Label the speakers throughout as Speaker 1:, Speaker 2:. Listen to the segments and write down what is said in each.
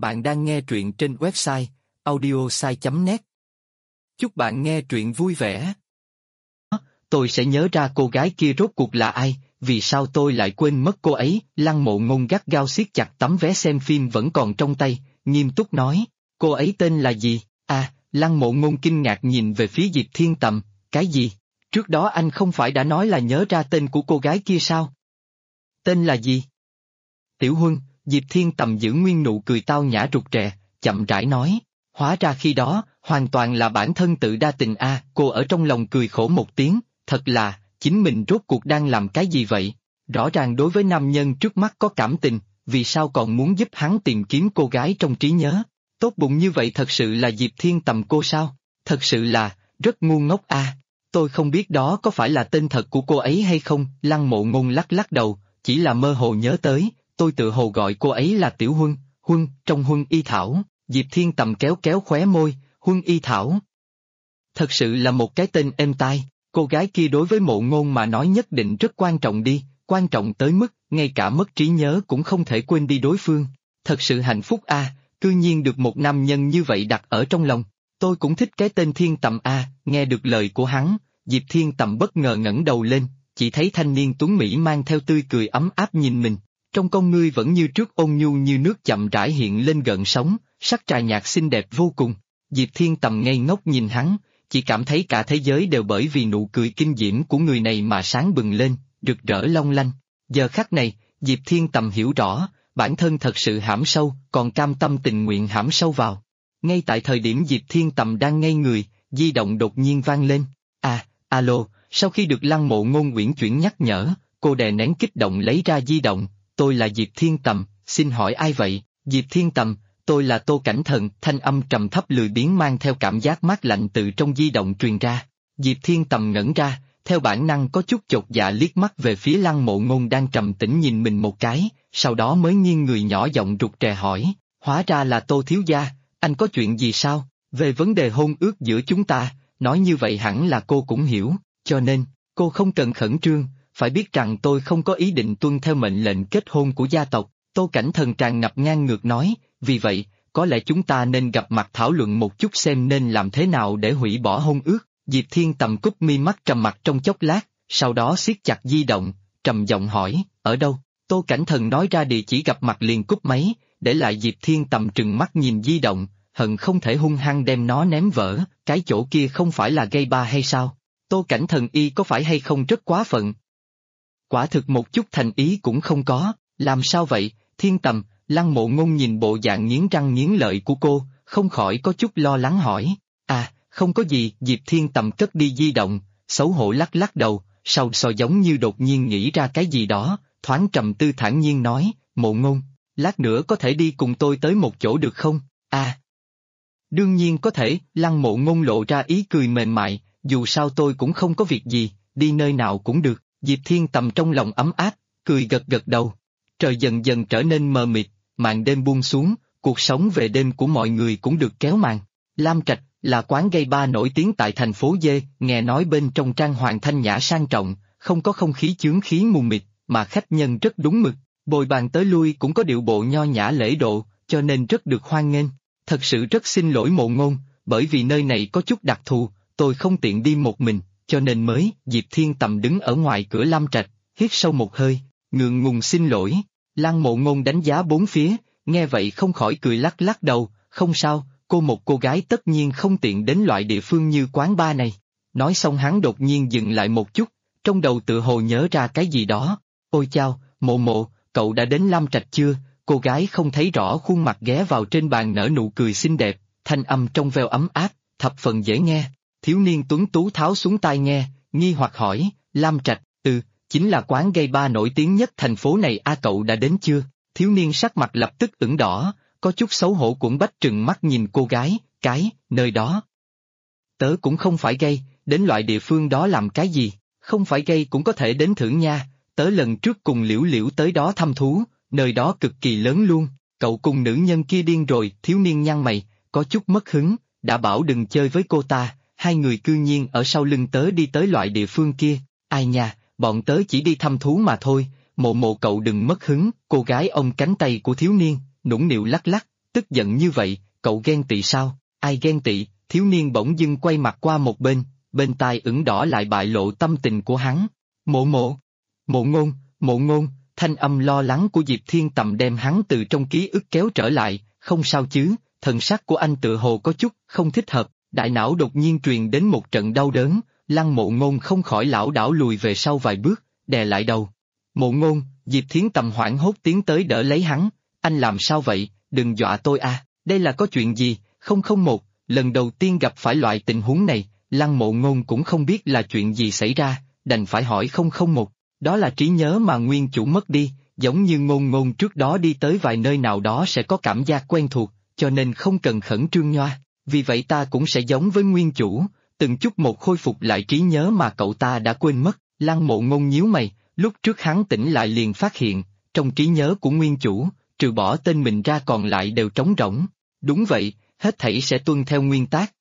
Speaker 1: Bạn đang nghe truyện trên website audiosai.net. Chúc bạn nghe truyện vui vẻ.
Speaker 2: Tôi sẽ nhớ ra cô gái kia rốt cuộc là ai, vì sao tôi lại quên mất cô ấy. Lăng Mộ Ngôn gắt gao siết chặt tấm vé xem phim vẫn còn trong tay, nghiêm túc nói, cô ấy tên là gì? Lăng Mộ Ngôn kinh ngạc nhìn về phía Diệp Thiên Tầm, cái gì? Trước đó anh không phải đã nói là nhớ ra tên của cô gái kia sao? Tên là gì? Tiểu Huân. Diệp Thiên Tầm giữ nguyên nụ cười tao nhã rụt rè, chậm rãi nói, hóa ra khi đó, hoàn toàn là bản thân tự đa tình cô ở trong lòng cười khổ một tiếng, thật là, chính mình rốt cuộc đang làm cái gì vậy? Rõ ràng đối với nam nhân trước mắt có cảm tình, vì sao còn muốn giúp hắn tìm kiếm cô gái trong trí nhớ? Tốt bụng như vậy thật sự là Diệp Thiên Tầm cô sao? Thật sự là, rất ngu ngốc Tôi không biết đó có phải là tên thật của cô ấy hay không, Lăng Mộ Ngôn lắc lắc đầu, chỉ là mơ hồ nhớ tới. Tôi tự hồ gọi cô ấy là Tiểu Huân, Huân, trong Huân Y Thảo. Diệp Thiên Tầm kéo kéo khóe môi, Huân Y Thảo. Thật sự là một cái tên êm tai, cô gái kia đối với Mộ Ngôn mà nói nhất định rất quan trọng đi, quan trọng tới mức, ngay cả mất trí nhớ cũng không thể quên đi đối phương. Thật sự hạnh phúc cư nhiên được một nam nhân như vậy đặt ở trong lòng. Tôi cũng thích cái tên Thiên Tầm nghe được lời của hắn, Diệp Thiên Tầm bất ngờ ngẩng đầu lên, chỉ thấy thanh niên tuấn Mỹ mang theo tươi cười ấm áp nhìn mình. Trong con ngươi vẫn như trước ôn nhu như nước chậm rãi hiện lên gợn sóng, sắc trà nhạt xinh đẹp vô cùng. Diệp Thiên Tầm ngây ngốc nhìn hắn, chỉ cảm thấy cả thế giới đều bởi vì nụ cười kinh diễm của người này mà sáng bừng lên, rực rỡ long lanh. Giờ khắc này, Diệp Thiên Tầm hiểu rõ, bản thân thật sự hãm sâu, còn cam tâm tình nguyện hãm sâu vào. Ngay tại thời điểm Diệp Thiên Tầm đang ngây người, di động đột nhiên vang lên. Alo, sau khi được Lăng Mộ Ngôn uyển chuyển nhắc nhở, cô đè nén kích động lấy ra di động. Tôi là Diệp Thiên Tầm, xin hỏi ai vậy? Diệp Thiên Tầm, tôi là Tô Cảnh Thần, thanh âm trầm thấp lười biếng mang theo cảm giác mát lạnh từ trong di động truyền ra. Diệp Thiên Tầm ngẩn ra, theo bản năng có chút chột dạ liếc mắt về phía Lăng Mộ Ngôn đang trầm tĩnh nhìn mình một cái, sau đó mới nghiêng người nhỏ giọng rụt rè hỏi, hóa ra là Tô thiếu gia, anh có chuyện gì sao? Về vấn đề hôn ước giữa chúng ta, nói như vậy hẳn là cô cũng hiểu, cho nên, cô không cần khẩn trương. Phải biết rằng tôi không có ý định tuân theo mệnh lệnh kết hôn của gia tộc, Tô Cảnh Thần tràn ngập ngang ngược nói, vì vậy, có lẽ chúng ta nên gặp mặt thảo luận một chút xem nên làm thế nào để hủy bỏ hôn ước. Diệp Thiên Tầm cúp mi mắt trầm mặc trong chốc lát, sau đó siết chặt di động, trầm giọng hỏi, ở đâu? Tô Cảnh Thần nói ra địa chỉ gặp mặt liền cúp máy, để lại Diệp Thiên Tầm trừng mắt nhìn di động, hận không thể hung hăng đem nó ném vỡ, cái chỗ kia không phải là gây ba hay sao? Tô Cảnh Thần y có phải hay không rất quá phận? Quả thực một chút thành ý cũng không có, làm sao vậy, Thiên Tầm? Lăng Mộ Ngôn nhìn bộ dạng nghiến răng nghiến lợi của cô, không khỏi có chút lo lắng hỏi. Không có gì, Diệp Thiên Tầm cất đi di động, xấu hổ lắc lắc đầu, sau giống như đột nhiên nghĩ ra cái gì đó, thoáng trầm tư thản nhiên nói, Mộ Ngôn, lát nữa có thể đi cùng tôi tới một chỗ được không? Đương nhiên có thể, Lăng Mộ Ngôn lộ ra ý cười mềm mại, dù sao tôi cũng không có việc gì, đi nơi nào cũng được. Diệp Thiên Tầm trong lòng ấm áp, cười gật gật đầu. Trời dần dần trở nên mờ mịt, màn đêm buông xuống, cuộc sống về đêm của mọi người cũng được kéo màn. Lam Trạch là quán gay bar nổi tiếng tại thành phố D, nghe nói bên trong trang hoàng thanh nhã sang trọng, không có không khí chướng khí mù mịt, mà khách nhân rất đúng mực, bồi bàn tới lui cũng có điệu bộ nho nhã lễ độ, cho nên rất được hoan nghênh. Thật sự rất xin lỗi Mộ Ngôn, bởi vì nơi này có chút đặc thù, tôi không tiện đi một mình. Cho nên mới, Diệp Thiên Tầm đứng ở ngoài cửa Lam Trạch, hít sâu một hơi, ngượng ngùng xin lỗi. Lăng Mộ Ngôn đánh giá bốn phía, nghe vậy không khỏi cười lắc lắc đầu, không sao, một cô gái tất nhiên không tiện đến loại địa phương như quán bar này. Nói xong hắn đột nhiên dừng lại một chút, trong đầu tự hồ nhớ ra cái gì đó. Ôi chao, Mộ, cậu đã đến Lam Trạch chưa? Cô gái không thấy rõ khuôn mặt ghé vào trên bàn nở nụ cười xinh đẹp, thanh âm trong veo ấm áp, thập phần dễ nghe. Thiếu niên tuấn tú tháo xuống tai nghe, nghi hoặc hỏi, Lam Trạch, chính là quán gay bar nổi tiếng nhất thành phố này cậu đã đến chưa? Thiếu niên sắc mặt lập tức ửng đỏ, có chút xấu hổ cuộn bách trừng mắt nhìn cô gái, nơi đó. Tớ cũng không phải gay, đến loại địa phương đó làm cái gì, không phải gay cũng có thể đến thử nha, tớ lần trước cùng Liễu Liễu tới đó thăm thú, nơi đó cực kỳ lớn luôn, cậu cùng nữ nhân kia điên rồi, thiếu niên nhăn mày, có chút mất hứng, đã bảo đừng chơi với cô ta. Hai người cư nhiên ở sau lưng tớ đi tới loại địa phương kia, ai nha, bọn tớ chỉ đi thăm thú mà thôi, Mộ cậu đừng mất hứng. Cô gái ôm cánh tay của thiếu niên, nũng nịu lắc lắc, tức giận như vậy, cậu ghen tị sao? Ai ghen tị? Thiếu niên bỗng dưng quay mặt qua một bên tai ửng đỏ lại bại lộ tâm tình của hắn. Mộ mộ, mộ ngôn, thanh âm lo lắng của Diệp Thiên Tầm đem hắn từ trong ký ức kéo trở lại, không sao chứ, thần sắc của anh tựa hồ có chút không thích hợp, đại não đột nhiên truyền đến một trận đau đớn, Lăng Mộ Ngôn không khỏi lảo đảo lùi về sau vài bước, đè lại đầu. Mộ Ngôn, Diệp Thiên Tầm hoảng hốt tiến tới đỡ lấy hắn, anh làm sao vậy, đừng dọa tôi à, đây là có chuyện gì, 001, lần đầu tiên gặp phải loại tình huống này, Lăng Mộ Ngôn cũng không biết là chuyện gì xảy ra, đành phải hỏi 001, đó là trí nhớ mà nguyên chủ mất đi, giống như Ngôn trước đó đi tới vài nơi nào đó sẽ có cảm giác quen thuộc, cho nên không cần khẩn trương nhoa, vì vậy ta cũng sẽ giống với nguyên chủ, từng chút một khôi phục lại trí nhớ mà cậu ta đã quên mất. Lăng Mộ Ngôn nhíu mày, lúc trước hắn tỉnh lại liền phát hiện, trong trí nhớ của nguyên chủ, trừ bỏ tên mình ra còn lại đều trống rỗng. Đúng vậy, hết thảy sẽ tuân theo nguyên tắc.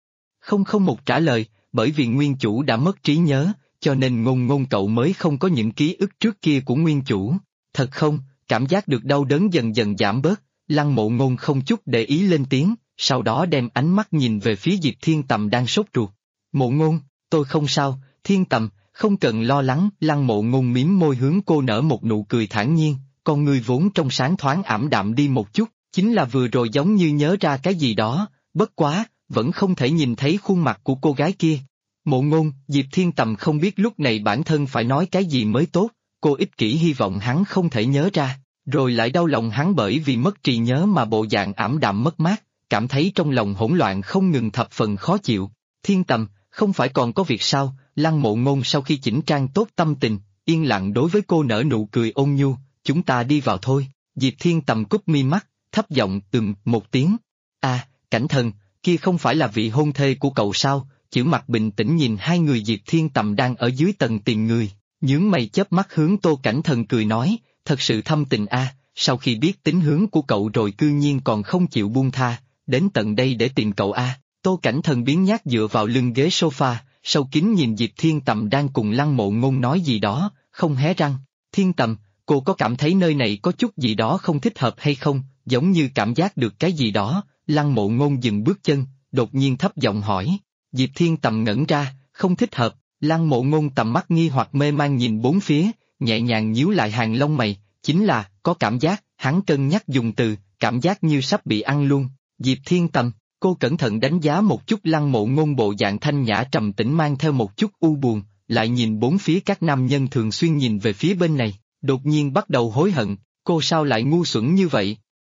Speaker 2: 001 trả lời, bởi vì nguyên chủ đã mất trí nhớ, cho nên Ngôn cậu mới không có những ký ức trước kia của nguyên chủ. Thật không? Cảm giác được đau đớn dần dần giảm bớt, Lăng Mộ Ngôn không chút để ý lên tiếng, sau đó đem ánh mắt nhìn về phía Diệp Thiên Tầm đang sốt ruột. Mộ Ngôn, tôi không sao, Thiên Tầm, không cần lo lắng. Lăng Mộ Ngôn mím môi hướng cô nở một nụ cười thản nhiên, con người vốn trong sáng thoáng ảm đạm đi một chút, chính là vừa rồi giống như nhớ ra cái gì đó, bất quá, vẫn không thể nhìn thấy khuôn mặt của cô gái kia. Mộ Ngôn, Diệp Thiên Tầm không biết lúc này bản thân phải nói cái gì mới tốt, cô ích kỷ hy vọng hắn không thể nhớ ra, rồi lại đau lòng hắn bởi vì mất trí nhớ mà bộ dạng ảm đạm mất mát, cảm thấy trong lòng hỗn loạn không ngừng thập phần khó chịu. Thiên Tầm, không phải còn có việc sao? Lăng Mộ Ngôn sau khi chỉnh trang tốt tâm tình, yên lặng đối với cô nở nụ cười ôn nhu, chúng ta đi vào thôi. Diệp Thiên Tầm cúp mi mắt, thấp giọng một tiếng. À, Cảnh Thần, kia không phải là vị hôn thê của cậu sao? Chữ mặt bình tĩnh nhìn hai người Diệp Thiên Tầm đang ở dưới tầng tìm người, nhướng mày chớp mắt hướng Tô Cảnh Thần cười nói, thật sự thâm tình a, sau khi biết tính hướng của cậu rồi cư nhiên còn không chịu buông tha, đến tận đây để tìm cậu a. Tô Cảnh Thần biến nhác dựa vào lưng ghế sofa, sâu kín nhìn Diệp Thiên Tầm đang cùng Lăng Mộ Ngôn nói gì đó, không hé răng. Thiên Tầm, cô có cảm thấy nơi này có chút gì đó không thích hợp hay không, giống như cảm giác được cái gì đó. Lăng Mộ Ngôn dừng bước chân, đột nhiên thấp giọng hỏi. Diệp Thiên Tầm ngẩn ra, không thích hợp. Lăng Mộ Ngôn tầm mắt nghi hoặc mê man nhìn bốn phía, nhẹ nhàng nhíu lại hàng lông mày, chính là, có cảm giác, hắn cân nhắc dùng từ, cảm giác như sắp bị ăn luôn. Diệp Thiên Tầm, cô cẩn thận đánh giá một chút Lăng Mộ Ngôn bộ dạng thanh nhã trầm tĩnh mang theo một chút u buồn, lại nhìn bốn phía các nam nhân thường xuyên nhìn về phía bên này, đột nhiên bắt đầu hối hận, cô sao lại ngu xuẩn như vậy?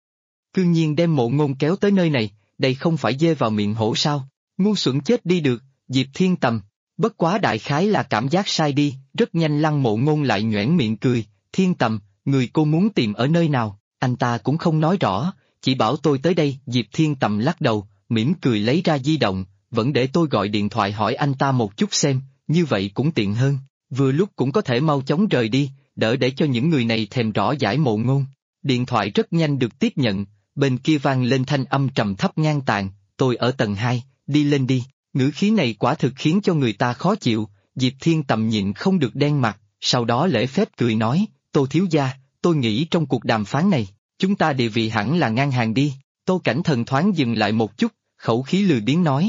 Speaker 2: Cư nhiên đem Mộ Ngôn kéo tới nơi này, đây không phải dê vào miệng hổ sao? Ngu xuẩn chết đi được. Diệp Thiên Tầm, bất quá đại khái là cảm giác sai đi, rất nhanh Lăng Mộ Ngôn lại nhoẻn miệng cười, Thiên Tầm, người cô muốn tìm ở nơi nào, anh ta cũng không nói rõ, chỉ bảo tôi tới đây. Diệp Thiên Tầm lắc đầu, mỉm cười lấy ra di động, vẫn để tôi gọi điện thoại hỏi anh ta một chút xem, như vậy cũng tiện hơn, vừa lúc cũng có thể mau chóng rời đi, đỡ để cho những người này thèm rõ giải Mộ Ngôn. Điện thoại rất nhanh được tiếp nhận, bên kia vang lên thanh âm trầm thấp ngang tàn, tôi ở tầng 2, đi lên đi. Ngữ khí này quả thực khiến cho người ta khó chịu, Diệp Thiên Tầm nhịn không được đen mặt, sau đó lễ phép cười nói, Tô thiếu gia, tôi nghĩ trong cuộc đàm phán này, chúng ta địa vị hẳn là ngang hàng đi. Tô Cảnh Thần thoáng dừng lại một chút, khẩu khí lười biếng nói,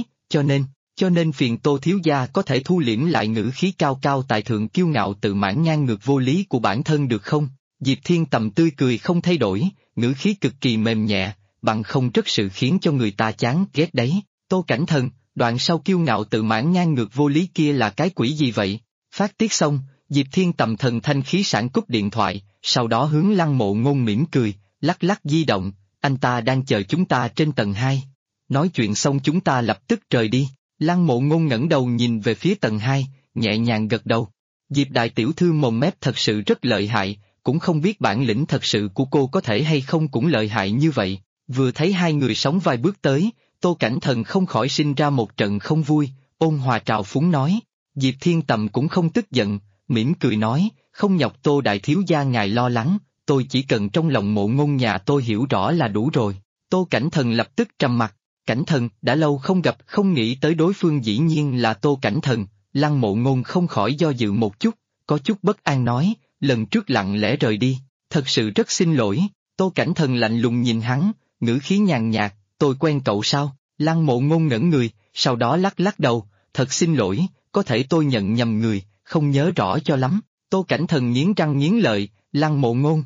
Speaker 2: cho nên phiền Tô thiếu gia có thể thu liễm lại ngữ khí cao cao tại thượng kiêu ngạo tự mãn ngang ngược vô lý của bản thân được không? Diệp Thiên Tầm tươi cười không thay đổi, ngữ khí cực kỳ mềm nhẹ, bằng không rất sự khiến cho người ta chán ghét đấy. Tô Cảnh Thần, đoạn sau kiêu ngạo tự mãn ngang ngược vô lý kia là cái quỷ gì vậy? Phát tiết xong, Diệp Thiên Tầm thần thanh khí sảng cúp điện thoại, sau đó hướng Lăng Mộ Ngôn mỉm cười, lắc lắc di động, anh ta đang chờ chúng ta trên tầng 2. Nói chuyện xong chúng ta lập tức rời đi. Lăng Mộ Ngôn ngẩng đầu nhìn về phía tầng 2, nhẹ nhàng gật đầu. Diệp đại tiểu thư mồm mép thật sự rất lợi hại, cũng không biết bản lĩnh thật sự của cô có thể hay không cũng lợi hại như vậy. Vừa thấy hai người sóng vai bước tới, Tô Cảnh Thần không khỏi sinh ra một trận không vui, ôn hòa trào phúng nói. Diệp Thiên Tầm cũng không tức giận, mỉm cười nói, không nhọc Tô đại thiếu gia ngài lo lắng, tôi chỉ cần trong lòng Mộ Ngôn nhà tôi hiểu rõ là đủ rồi. Tô Cảnh Thần lập tức trầm mặt, Cảnh Thần, đã lâu không gặp, không nghĩ tới đối phương dĩ nhiên là Tô Cảnh Thần. Lăng Mộ Ngôn không khỏi do dự một chút, có chút bất an nói, lần trước lặng lẽ rời đi, thật sự rất xin lỗi. Tô Cảnh Thần lạnh lùng nhìn hắn, ngữ khí nhàn nhạt, tôi quen cậu sao? Lăng Mộ Ngôn ngẩn người, sau đó lắc lắc đầu, thật xin lỗi, có thể tôi nhận nhầm người, không nhớ rõ cho lắm. Tô Cảnh Thần nghiến răng nghiến lợi, Lăng Mộ Ngôn.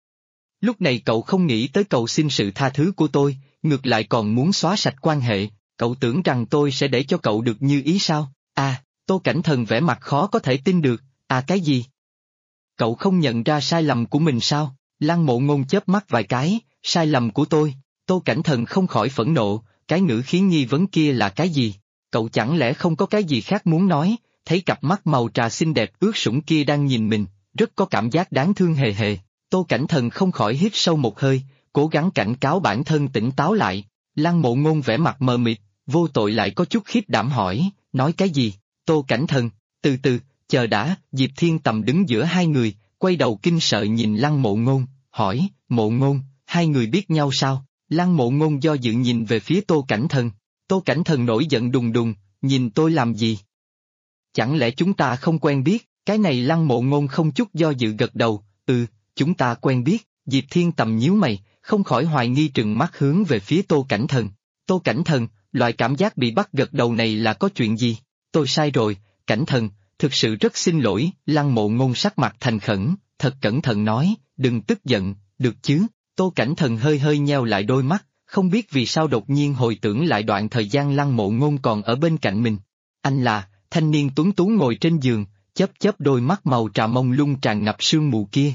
Speaker 2: Lúc này cậu không nghĩ tới cầu xin sự tha thứ của tôi, ngược lại còn muốn xóa sạch quan hệ, cậu tưởng rằng tôi sẽ để cho cậu được như ý sao? À, Tô Cảnh Thần vẻ mặt khó có thể tin được, à cái gì? Cậu không nhận ra sai lầm của mình sao? Lăng Mộ Ngôn chớp mắt vài cái, sai lầm của tôi. Tô Cảnh Thần không khỏi phẫn nộ, cái ngữ khí nghi vấn kia là cái gì? Cậu chẳng lẽ không có cái gì khác muốn nói? Thấy cặp mắt màu trà xinh đẹp ướt sũng kia đang nhìn mình, rất có cảm giác đáng thương hề hề. Tô Cảnh Thần không khỏi hít sâu một hơi, cố gắng cảnh cáo bản thân tỉnh táo lại. Lăng Mộ Ngôn vẻ mặt mờ mịt, vô tội lại có chút khiếp đảm hỏi, nói cái gì? Tô Cảnh Thần, từ từ, chờ đã. Diệp Thiên Tầm đứng giữa hai người, quay đầu kinh sợ nhìn Lăng Mộ Ngôn, hỏi, Mộ Ngôn, hai người biết nhau sao? Lăng Mộ Ngôn do dự nhìn về phía Tô Cảnh Thần. Tô Cảnh Thần nổi giận đùng đùng, nhìn tôi làm gì? Chẳng lẽ chúng ta không quen biết? Cái này Lăng Mộ Ngôn không chút do dự gật đầu, chúng ta quen biết. Diệp Thiên Tầm nhíu mày, không khỏi hoài nghi trừng mắt hướng về phía Tô Cảnh Thần. Tô Cảnh Thần, loại cảm giác bị bắt gật đầu này là có chuyện gì? Tôi sai rồi, Cảnh Thần, thực sự rất xin lỗi. Lăng Mộ Ngôn sắc mặt thành khẩn, thật cẩn thận nói, đừng tức giận, được chứ? Tô Cảnh Thần hơi hơi nheo lại đôi mắt, không biết vì sao đột nhiên hồi tưởng lại đoạn thời gian Lăng Mộ Ngôn còn ở bên cạnh mình. Anh là, thanh niên tuấn tú ngồi trên giường, chớp chớp đôi mắt màu trà mông lung tràn ngập sương mù kia.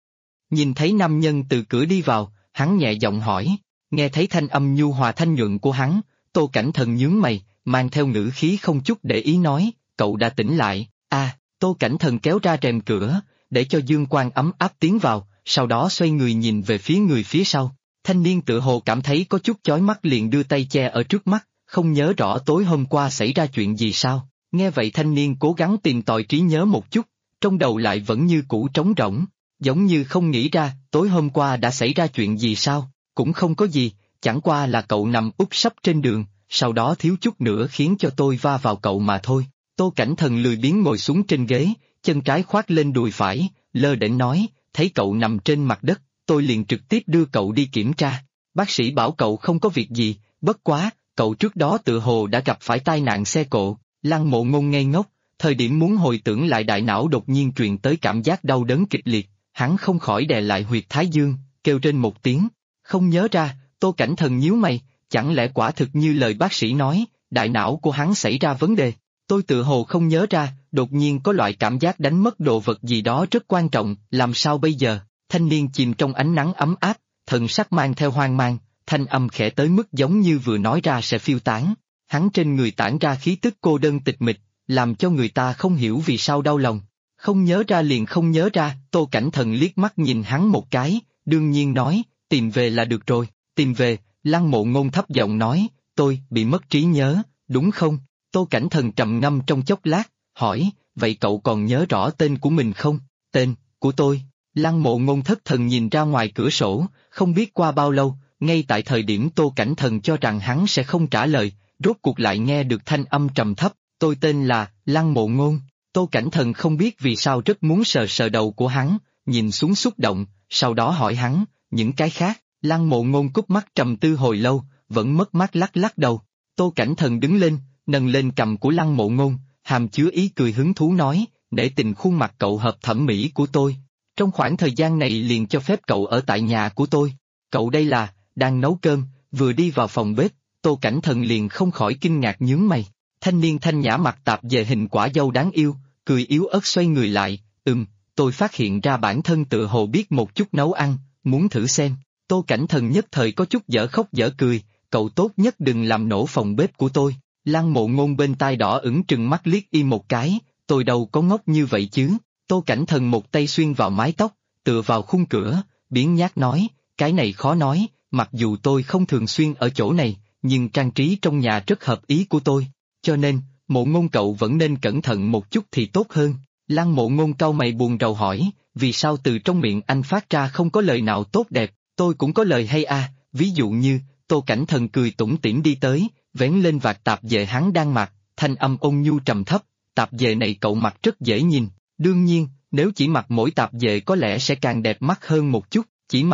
Speaker 2: Nhìn thấy nam nhân từ cửa đi vào, hắn nhẹ giọng hỏi, nghe thấy thanh âm nhu hòa thanh nhuận của hắn, Tô Cảnh Thần nhướng mày, mang theo ngữ khí không chút để ý nói, cậu đã tỉnh lại. Tô Cảnh Thần kéo ra rèm cửa, để cho dương quang ấm áp tiến vào, sau đó xoay người nhìn về phía người phía sau. Thanh niên tựa hồ cảm thấy có chút chói mắt liền đưa tay che ở trước mắt, không nhớ rõ tối hôm qua xảy ra chuyện gì sao. Nghe vậy thanh niên cố gắng tìm tòi trí nhớ một chút, trong đầu lại vẫn như cũ trống rỗng, giống như không nghĩ ra tối hôm qua đã xảy ra chuyện gì sao. Cũng không có gì, chẳng qua là cậu nằm úp sấp trên đường, sau đó thiếu chút nữa khiến cho tôi va vào cậu mà thôi. Tô Cảnh Thần lười biếng ngồi xuống trên ghế, chân trái khoác lên đùi phải, lơ đễnh nói, thấy cậu nằm trên mặt đất, tôi liền trực tiếp đưa cậu đi kiểm tra. Bác sĩ bảo cậu không có việc gì, bất quá, cậu trước đó tựa hồ đã gặp phải tai nạn xe cộ. Lăng Mộ Ngôn ngây ngốc, thời điểm muốn hồi tưởng lại đại não đột nhiên truyền tới cảm giác đau đớn kịch liệt, hắn không khỏi đè lại huyệt thái dương, kêu trên một tiếng, không nhớ ra. Tô Cảnh Thần nhíu mày, chẳng lẽ quả thực như lời bác sĩ nói, đại não của hắn xảy ra vấn đề. Tôi tựa hồ không nhớ ra, đột nhiên có loại cảm giác đánh mất đồ vật gì đó rất quan trọng, làm sao bây giờ? Thanh niên chìm trong ánh nắng ấm áp, thần sắc mang theo hoang mang, thanh âm khẽ tới mức giống như vừa nói ra sẽ phiêu tán. Hắn trên người tản ra khí tức cô đơn tịch mịch, làm cho người ta không hiểu vì sao đau lòng. Không nhớ ra liền không nhớ ra. Tô Cảnh Thần liếc mắt nhìn hắn một cái, đương nhiên nói, tìm về là được rồi. Tìm về? Lăng Mộ Ngôn thấp giọng nói, tôi bị mất trí nhớ, đúng không? Tô Cảnh Thần trầm ngâm trong chốc lát, hỏi, vậy cậu còn nhớ rõ tên của mình không? Tên của tôi? Lăng Mộ Ngôn thất thần nhìn ra ngoài cửa sổ, không biết qua bao lâu, ngay tại thời điểm Tô Cảnh Thần cho rằng hắn sẽ không trả lời, rốt cuộc lại nghe được thanh âm trầm thấp, tôi tên là Lăng Mộ Ngôn. Tô Cảnh Thần không biết vì sao rất muốn sờ sờ đầu của hắn, nhìn xuống xúc động, sau đó hỏi hắn, những cái khác. Lăng Mộ Ngôn cúp mắt trầm tư hồi lâu, vẫn mất mát lắc lắc đầu. Tô Cảnh Thần đứng lên, nâng lên cằm của Lăng Mộ Ngôn, hàm chứa ý cười hứng thú nói, để tình khuôn mặt cậu hợp thẩm mỹ của tôi. Trong khoảng thời gian này liền cho phép cậu ở tại nhà của tôi. Cậu đây là, đang nấu cơm, vừa đi vào phòng bếp, Tô Cảnh Thần liền không khỏi kinh ngạc nhướng mày. Thanh niên thanh nhã mặt tạp về hình quả dâu đáng yêu, cười yếu ớt xoay người lại, tôi phát hiện ra bản thân tự hồ biết một chút nấu ăn, muốn thử xem. Tô Cảnh Thần nhất thời có chút dở khóc dở cười, cậu tốt nhất đừng làm nổ phòng bếp của tôi. Lăng Mộ Ngôn bên tai đỏ ửng trừng mắt liếc y một cái, tôi đâu có ngốc như vậy chứ. Tô Cảnh Thần một tay xuyên vào mái tóc, tựa vào khung cửa, biếng nhác nói, cái này khó nói, mặc dù tôi không thường xuyên ở chỗ này, nhưng trang trí trong nhà rất hợp ý của tôi, cho nên, Mộ Ngôn cậu vẫn nên cẩn thận một chút thì tốt hơn. Lăng Mộ Ngôn cau mày buồn rầu hỏi, vì sao từ trong miệng anh phát ra không có lời nào tốt đẹp, tôi cũng có lời hay à, ví dụ như. Tô Cảnh Thần cười tủm tỉm đi tới, vén lên vạt tạp dề hắn đang mặc, thanh âm ôn nhu trầm thấp, tạp dề này cậu mặc rất dễ nhìn, đương nhiên, nếu chỉ mặc mỗi tạp dề có lẽ sẽ càng đẹp mắt hơn một chút, chỉ mặc,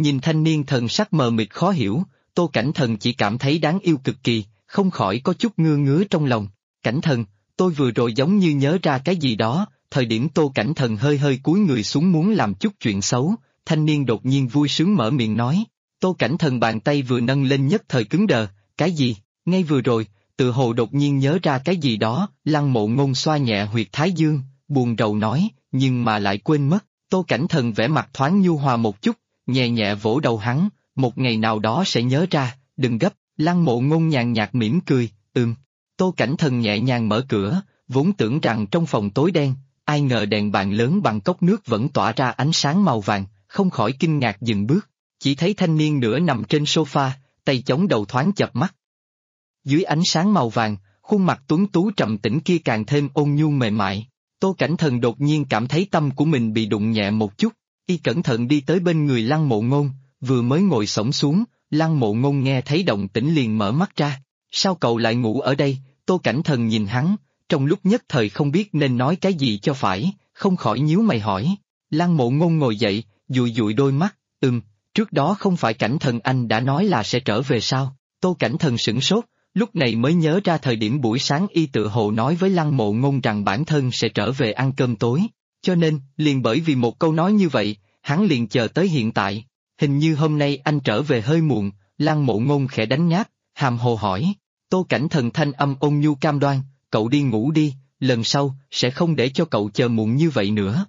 Speaker 2: Nhìn thanh niên thần sắc mờ mịt khó hiểu, Tô Cảnh Thần chỉ cảm thấy đáng yêu cực kỳ, không khỏi có chút ngứa ngứa trong lòng. Cảnh Thần, tôi vừa rồi giống như nhớ ra cái gì đó, thời điểm Tô Cảnh Thần hơi hơi cúi người xuống muốn làm chút chuyện xấu, thanh niên đột nhiên vui sướng mở miệng nói. Tô Cảnh Thần bàn tay vừa nâng lên nhất thời cứng đờ, cái gì, ngay vừa rồi, tự hồ đột nhiên nhớ ra cái gì đó, Lăng Mộ Ngôn xoa nhẹ huyệt thái dương, buồn rầu nói, nhưng mà lại quên mất. Tô Cảnh Thần vẻ mặt thoáng nhu hòa một chút, nhẹ nhẹ vỗ đầu hắn, một ngày nào đó sẽ nhớ ra, đừng gấp. Lăng Mộ Ngôn nhàn nhạt mỉm cười, Tô Cảnh Thần nhẹ nhàng mở cửa, vốn tưởng rằng trong phòng tối đen, ai ngờ đèn bàn lớn bằng cốc nước vẫn tỏa ra ánh sáng màu vàng, không khỏi kinh ngạc dừng bước, chỉ thấy thanh niên nửa nằm trên sofa, tay chống đầu thoáng chợp mắt. Dưới ánh sáng màu vàng, khuôn mặt tuấn tú trầm tĩnh kia càng thêm ôn nhu mềm mại. Tô Cảnh Thần đột nhiên cảm thấy tâm của mình bị đụng nhẹ một chút, y cẩn thận đi tới bên người Lăng Mộ Ngôn, vừa mới ngồi xổm xuống, Lăng Mộ Ngôn nghe thấy động tĩnh liền mở mắt ra. Sao cậu lại ngủ ở đây? Tô Cảnh Thần nhìn hắn, trong lúc nhất thời không biết nên nói cái gì cho phải, không khỏi nhíu mày hỏi. Lăng Mộ Ngôn ngồi dậy, dụi dụi đôi mắt, trước đó không phải Cảnh Thần anh đã nói là sẽ trở về sao? Tô Cảnh Thần sửng sốt, lúc này mới nhớ ra thời điểm buổi sáng y tự hồ nói với Lăng Mộ Ngôn rằng bản thân sẽ trở về ăn cơm tối, cho nên, liền bởi vì một câu nói như vậy, hắn liền chờ tới hiện tại. Hình như hôm nay anh trở về hơi muộn, Lăng Mộ Ngôn khẽ đánh nháp, hàm hồ hỏi. Tô Cảnh Thần thanh âm ôn nhu cam đoan, cậu đi ngủ đi, lần sau, sẽ không để cho cậu chờ muộn như vậy nữa.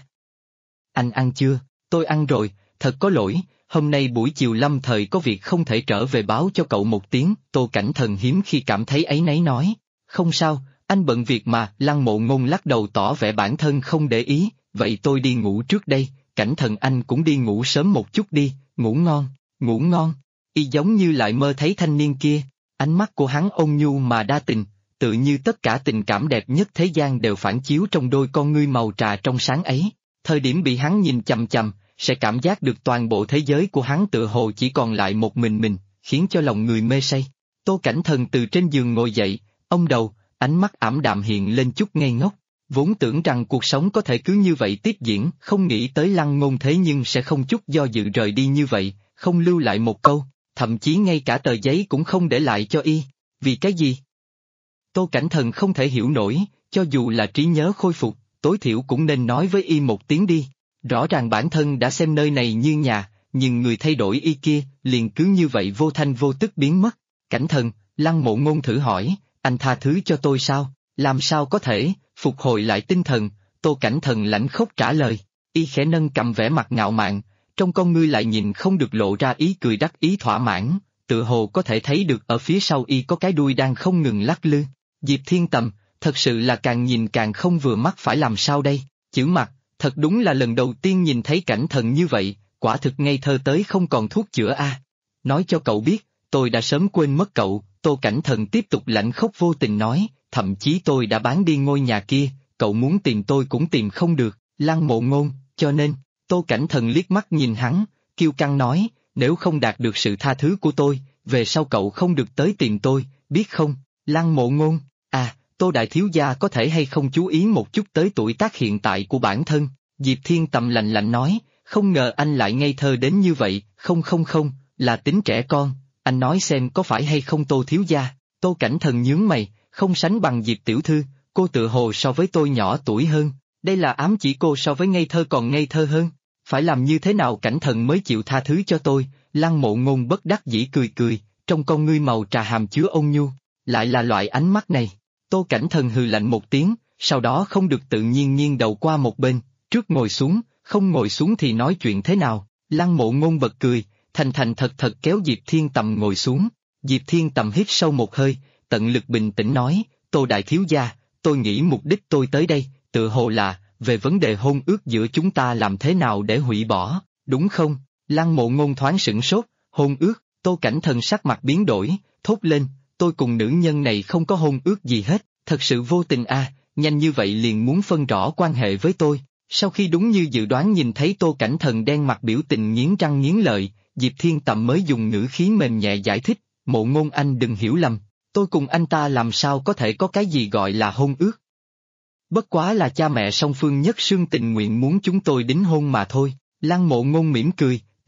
Speaker 2: Anh ăn chưa? Tôi ăn rồi, thật có lỗi, hôm nay buổi chiều lâm thời có việc không thể trở về báo cho cậu một tiếng. Tô Cảnh Thần hiếm khi cảm thấy áy náy nói. Không sao, anh bận việc mà. Lăng Mộ Ngôn lắc đầu tỏ vẻ bản thân không để ý, vậy tôi đi ngủ trước đây. Cảnh Thần anh cũng đi ngủ sớm một chút đi, ngủ ngon, ngủ ngon. Y giống như lại mơ thấy thanh niên kia, ánh mắt của hắn ôn nhu mà đa tình, tự như tất cả tình cảm đẹp nhất thế gian đều phản chiếu trong đôi con ngươi màu trà trong sáng ấy. Thời điểm bị hắn nhìn chằm chằm, sẽ cảm giác được toàn bộ thế giới của hắn tựa hồ chỉ còn lại một mình, khiến cho lòng người mê say. Tô Cảnh Thần từ trên giường ngồi dậy, ông đầu, ánh mắt ảm đạm hiện lên chút ngây ngốc. Vốn tưởng rằng cuộc sống có thể cứ như vậy tiếp diễn, không nghĩ tới Lăng Ngôn thế nhưng sẽ không chút do dự rời đi như vậy, không lưu lại một câu, thậm chí ngay cả tờ giấy cũng không để lại cho y. Vì cái gì? Tô Cảnh Thần không thể hiểu nổi, cho dù là trí nhớ khôi phục, tối thiểu cũng nên nói với y một tiếng đi. Rõ ràng bản thân đã xem nơi này như nhà, nhưng người thay đổi y kia, liền cứ như vậy vô thanh vô tức biến mất. Cảnh Thần, Lăng Mộ Ngôn thử hỏi, anh tha thứ cho tôi sao? Làm sao có thể? Phục hồi lại tinh thần, Tô Cảnh Thần lãnh khốc trả lời. Y khẽ nâng cầm vẻ mặt ngạo mạn, trong con ngươi lại nhìn không được lộ ra ý cười đắc ý thỏa mãn, tự hồ có thể thấy được ở phía sau y có cái đuôi đang không ngừng lắc lư. Diệp Thiên Tầm, thật sự là càng nhìn càng không vừa mắt, phải làm sao đây? Chữ mặt, thật đúng là lần đầu tiên nhìn thấy Cảnh Thần như vậy, quả thực ngây thơ tới không còn thuốc chữa a. Nói cho cậu biết, tôi đã sớm quên mất cậu. Tô Cảnh Thần tiếp tục lãnh khốc vô tình nói, thậm chí tôi đã bán đi ngôi nhà kia, cậu muốn tìm tôi cũng tìm không được. Lăng Mộ Ngôn, cho nên, Tô Cảnh Thần liếc mắt nhìn hắn, kiêu căng nói, nếu không đạt được sự tha thứ của tôi, về sau cậu không được tới tìm tôi, biết không? Lăng Mộ Ngôn, Tô đại thiếu gia có thể hay không chú ý một chút tới tuổi tác hiện tại của bản thân? Diệp Thiên Tầm lạnh lạnh nói, không ngờ anh lại ngây thơ đến như vậy. Không, là tính trẻ con, anh nói xem có phải hay không Tô thiếu gia? Tô Cảnh Thần nhướng mày, không sánh bằng Diệp tiểu thư, cô tự hồ so với tôi nhỏ tuổi hơn, đây là ám chỉ cô so với ngây thơ còn ngây thơ hơn. Phải làm như thế nào Cảnh Thần mới chịu tha thứ cho tôi? Lăng Mộ Ngôn bất đắc dĩ cười, trong con ngươi màu trà hàm chứa ôn nhu, lại là loại ánh mắt này. Tô Cảnh Thần hừ lạnh một tiếng, sau đó không được tự nhiên nghiêng đầu qua một bên, trước ngồi xuống, không ngồi xuống thì nói chuyện thế nào? Lăng Mộ Ngôn bật cười, thành thật kéo Diệp Thiên Tầm ngồi xuống. Diệp Thiên Tầm hít sâu một hơi, tận lực bình tĩnh nói, Tô đại thiếu gia, tôi nghĩ mục đích tôi tới đây, tự hồ là, về vấn đề hôn ước giữa chúng ta làm thế nào để hủy bỏ, đúng không? Lăng Mộ Ngôn thoáng sửng sốt, hôn ước. Tô Cảnh Thần sắc mặt biến đổi, thốt lên, tôi cùng nữ nhân này không có hôn ước gì hết, thật sự vô tình nhanh như vậy liền muốn phân rõ quan hệ với tôi. Sau khi đúng như dự đoán nhìn thấy Tô Cảnh Thần đen mặt biểu tình nghiến răng nghiến lợi, Diệp Thiên Tầm mới dùng ngữ khí mềm nhẹ giải thích, Mộ Ngôn anh đừng hiểu lầm, tôi cùng anh ta làm sao có thể có cái gì gọi là hôn ước. Bất quá là cha mẹ song phương nhất xương tình nguyện muốn chúng tôi đính hôn mà thôi. Lăng Mộ Ngôn mỉm cười,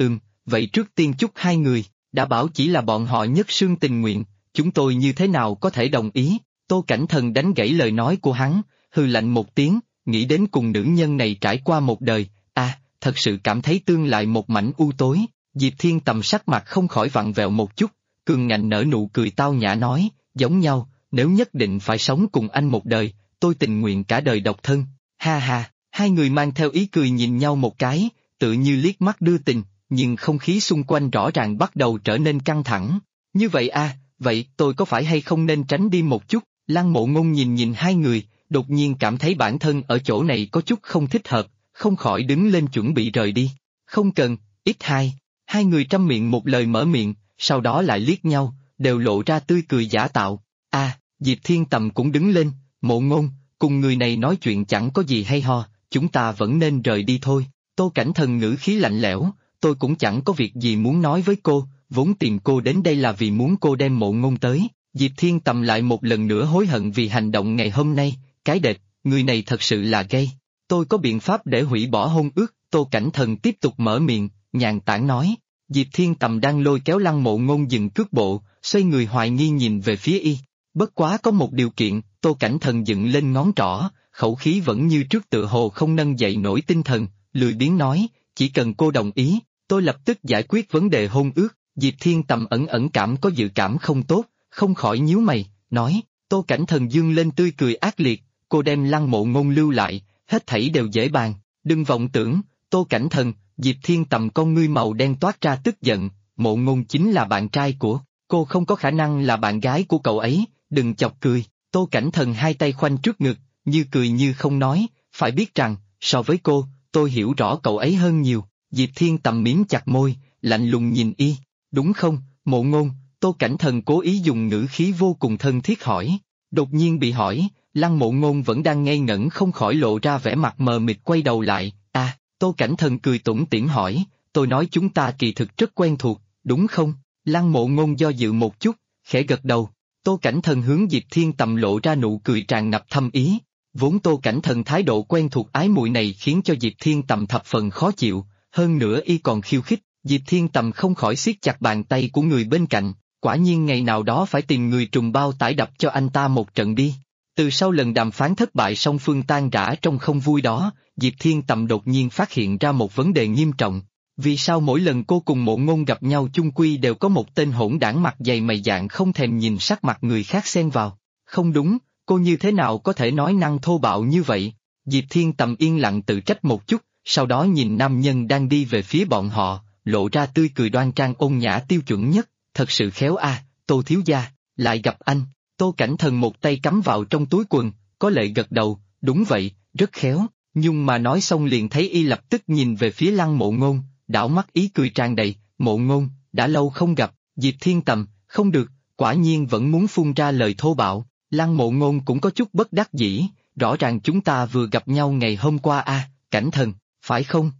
Speaker 2: vậy trước tiên chúc hai người, đã bảo chỉ là bọn họ nhất xương tình nguyện, chúng tôi như thế nào có thể đồng ý, Tô Cảnh Thần đánh gãy lời nói của hắn, hừ lạnh một tiếng, nghĩ đến cùng nữ nhân này trải qua một đời, thật sự cảm thấy tương lai một mảnh u tối, Diệp Thiên Tầm sắc mặt không khỏi vặn vẹo một chút, cường ngạnh nở nụ cười tao nhã nói, giống nhau, nếu nhất định phải sống cùng anh một đời, tôi tình nguyện cả đời độc thân, ha ha, hai người mang theo ý cười nhìn nhau một cái, tự như liếc mắt đưa tình, nhưng không khí xung quanh rõ ràng bắt đầu trở nên căng thẳng, như vậy vậy tôi có phải hay không nên tránh đi một chút, Lăng Mộ Ngôn nhìn hai người, đột nhiên cảm thấy bản thân ở chỗ này có chút không thích hợp, không khỏi đứng lên chuẩn bị rời đi, không cần, ít hai người trăm miệng một lời mở miệng, sau đó lại liếc nhau, đều lộ ra tươi cười giả tạo, Diệp Thiên Tầm cũng đứng lên, Mộ Ngôn, cùng người này nói chuyện chẳng có gì hay ho, chúng ta vẫn nên rời đi thôi, Tô Cảnh Thần ngữ khí lạnh lẽo, tôi cũng chẳng có việc gì muốn nói với cô, vốn tìm cô đến đây là vì muốn cô đem Mộ Ngôn tới, Diệp Thiên Tầm lại một lần nữa hối hận vì hành động ngày hôm nay, cái đệt, người này thật sự là gay, tôi có biện pháp để hủy bỏ hôn ước, Tô Cảnh Thần tiếp tục mở miệng, nhàn tản nói, Diệp Thiên Tầm đang lôi kéo Lăng Mộ Ngôn dừng cước bộ, xoay người hoài nghi nhìn về phía y, bất quá có một điều kiện, Tô Cảnh Thần dựng lên ngón trỏ, khẩu khí vẫn như trước tựa hồ không nâng dậy nổi tinh thần, lười biếng nói, chỉ cần cô đồng ý, tôi lập tức giải quyết vấn đề hôn ước, Diệp Thiên Tầm ẩn cảm có dự cảm không tốt, không khỏi nhíu mày, nói, Tô Cảnh Thần dương lên tươi cười ác liệt, cô đem Lăng Mộ Ngôn lưu lại, hết thảy đều dễ bàn, đừng vọng tưởng, Tô Cảnh Thần, Diệp Thiên Tầm con ngươi màu đen toát ra tức giận, Mộ Ngôn chính là bạn trai của, cô không có khả năng là bạn gái của cậu ấy, đừng chọc cười, Tô Cảnh Thần hai tay khoanh trước ngực, như cười như không nói, phải biết rằng, so với cô, tôi hiểu rõ cậu ấy hơn nhiều, Diệp Thiên Tầm miếm chặt môi, lạnh lùng nhìn y, đúng không, Mộ Ngôn, Tô Cảnh Thần cố ý dùng ngữ khí vô cùng thân thiết hỏi, đột nhiên bị hỏi, Lăng Mộ Ngôn vẫn đang ngây ngẩn không khỏi lộ ra vẻ mặt mờ mịt quay đầu lại, Tô Cảnh Thần cười tủm tỉm hỏi, tôi nói chúng ta kỳ thực rất quen thuộc, đúng không, Lăng Mộ Ngôn do dự một chút, khẽ gật đầu, Tô Cảnh Thần hướng Diệp Thiên Tầm lộ ra nụ cười tràn ngập thâm ý, vốn Tô Cảnh Thần thái độ quen thuộc ái muội này khiến cho Diệp Thiên Tầm thập phần khó chịu, hơn nữa y còn khiêu khích, Diệp Thiên Tầm không khỏi siết chặt bàn tay của người bên cạnh, quả nhiên ngày nào đó phải tìm người trùm bao tải đập cho anh ta một trận đi. Từ sau lần đàm phán thất bại song phương tan rã trong không vui đó, Diệp Thiên Tầm đột nhiên phát hiện ra một vấn đề nghiêm trọng. Vì sao mỗi lần cô cùng Mộ Ngôn gặp nhau chung quy đều có một tên hỗn đảng mặt dày mày dạn không thèm nhìn sắc mặt người khác xen vào? Không đúng, cô như thế nào có thể nói năng thô bạo như vậy? Diệp Thiên Tầm yên lặng tự trách một chút, sau đó nhìn nam nhân đang đi về phía bọn họ, lộ ra tươi cười đoan trang ôn nhã tiêu chuẩn nhất, thật sự khéo Tô thiếu gia, lại gặp anh. Tô Cảnh Thần một tay cắm vào trong túi quần, có lệ gật đầu, đúng vậy, rất khéo, nhưng mà nói xong liền thấy y lập tức nhìn về phía Lăng Mộ Ngôn, đảo mắt ý cười tràn đầy, Mộ Ngôn, đã lâu không gặp, Diệp Thiên Tầm, không được, quả nhiên vẫn muốn phun ra lời thô bạo, Lăng Mộ Ngôn cũng có chút bất đắc dĩ, rõ ràng chúng ta vừa gặp nhau ngày hôm qua Cảnh Thần, phải không?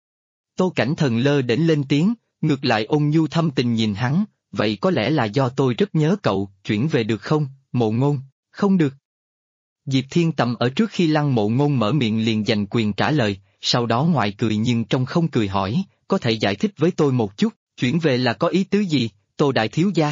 Speaker 2: Tô Cảnh Thần lơ đễnh lên tiếng, ngược lại ôn nhu thâm tình nhìn hắn, vậy có lẽ là do tôi rất nhớ cậu, chuyển về được không, Mộ Ngôn, không được. Diệp Thiên Tầm ở trước khi Lăng Mộ Ngôn mở miệng liền giành quyền trả lời, sau đó ngoài cười nhưng trong không cười hỏi, có thể giải thích với tôi một chút, chuyển về là có ý tứ gì, Tô đại thiếu gia?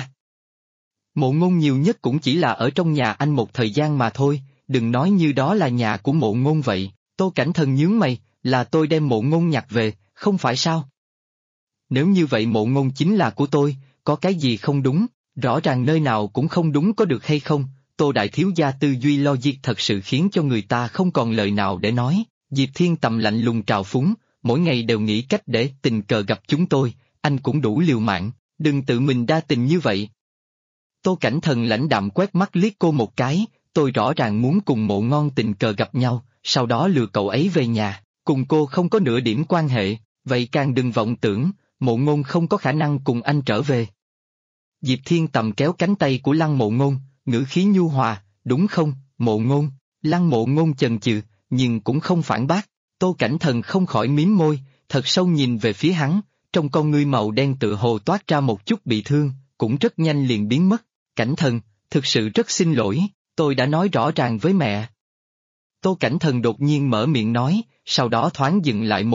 Speaker 2: Mộ Ngôn nhiều nhất cũng chỉ là ở trong nhà anh một thời gian mà thôi, đừng nói như đó là nhà của Mộ Ngôn vậy, Tô Cảnh Thần nhướng mày, là tôi đem Mộ Ngôn nhặt về, không phải sao? Nếu như vậy Mộ Ngôn chính là của tôi, có cái gì không đúng, rõ ràng nơi nào cũng không đúng có được hay không, Tô đại thiếu gia tư duy logic thật sự khiến cho người ta không còn lời nào để nói, Diệp Thiên Tầm lạnh lùng trào phúng, mỗi ngày đều nghĩ cách để tình cờ gặp chúng tôi, anh cũng đủ liều mạng, đừng tự mình đa tình như vậy. Tô Cảnh Thần lãnh đạm quét mắt liếc cô một cái, tôi rõ ràng muốn cùng Mộ Ngon tình cờ gặp nhau, sau đó lừa cậu ấy về nhà, cùng cô không có nửa điểm quan hệ, vậy càng đừng vọng tưởng, Mộ Ngôn không có khả năng cùng anh trở về. Diệp Thiên Tầm kéo cánh tay của Lăng Mộ Ngôn, ngữ khí nhu hòa, đúng không, Mộ Ngôn? Lăng Mộ Ngôn chần chừ, nhưng cũng không phản bác. Tô Cảnh Thần không khỏi mím môi, thật sâu nhìn về phía hắn, trong con ngươi màu đen tựa hồ toát ra một chút bị thương, cũng rất nhanh liền biến mất. Cảnh Thần, thực sự rất xin lỗi, tôi đã nói rõ ràng với mẹ. Tô Cảnh Thần đột nhiên mở miệng nói, sau đó thoáng dừng lại một chút,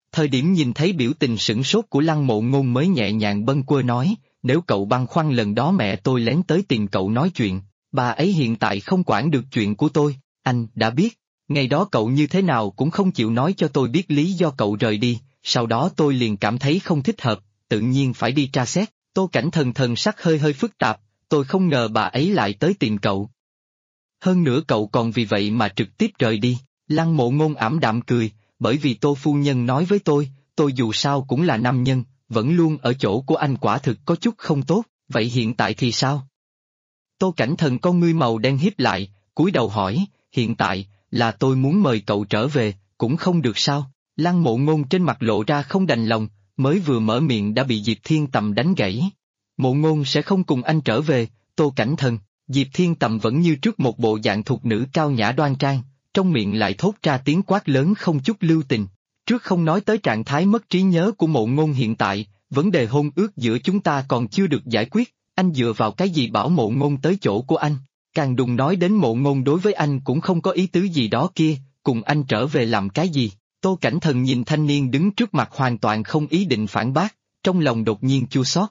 Speaker 2: Thời điểm nhìn thấy biểu tình sửng sốt của Lăng Mộ Ngôn mới nhẹ nhàng bâng quơ nói, nếu cậu băn khoăn lần đó mẹ tôi lén tới tìm cậu nói chuyện, bà ấy hiện tại không quản được chuyện của tôi, anh đã biết. Ngày đó cậu như thế nào cũng không chịu nói cho tôi biết lý do cậu rời đi, sau đó tôi liền cảm thấy không thích hợp, tự nhiên phải đi tra xét. Tô Cảnh Thần thần sắc hơi hơi phức tạp, tôi không ngờ bà ấy lại tới tìm cậu. Hơn nữa cậu còn vì vậy mà trực tiếp rời đi. Lăng Mộ Ngôn ảm đạm cười, bởi vì Tô phu nhân nói với tôi dù sao cũng là nam nhân, vẫn luôn ở chỗ của anh quả thực có chút không tốt, vậy hiện tại thì sao? Tô Cảnh Thần con ngươi màu đen híp lại, cúi đầu hỏi, hiện tại, là tôi muốn mời cậu trở về, cũng không được sao? Lăng Mộ Ngôn trên mặt lộ ra không đành lòng, mới vừa mở miệng đã bị Diệp Thiên Tầm đánh gãy. Mộ Ngôn sẽ không cùng anh trở về, Tô Cảnh Thần. Diệp Thiên Tầm vẫn như trước một bộ dạng thục nữ cao nhã đoan trang, trong miệng lại thốt ra tiếng quát lớn không chút lưu tình. Trước không nói tới trạng thái mất trí nhớ của Mộ Ngôn hiện tại, vấn đề hôn ước giữa chúng ta còn chưa được giải quyết, anh dựa vào cái gì bảo Mộ Ngôn tới chỗ của anh? Càng đừng nói đến Mộ Ngôn đối với anh cũng không có ý tứ gì đó kia, cùng anh trở về làm cái gì? Tô Cảnh Thần nhìn thanh niên đứng trước mặt hoàn toàn không ý định phản bác, trong lòng đột nhiên chua xót.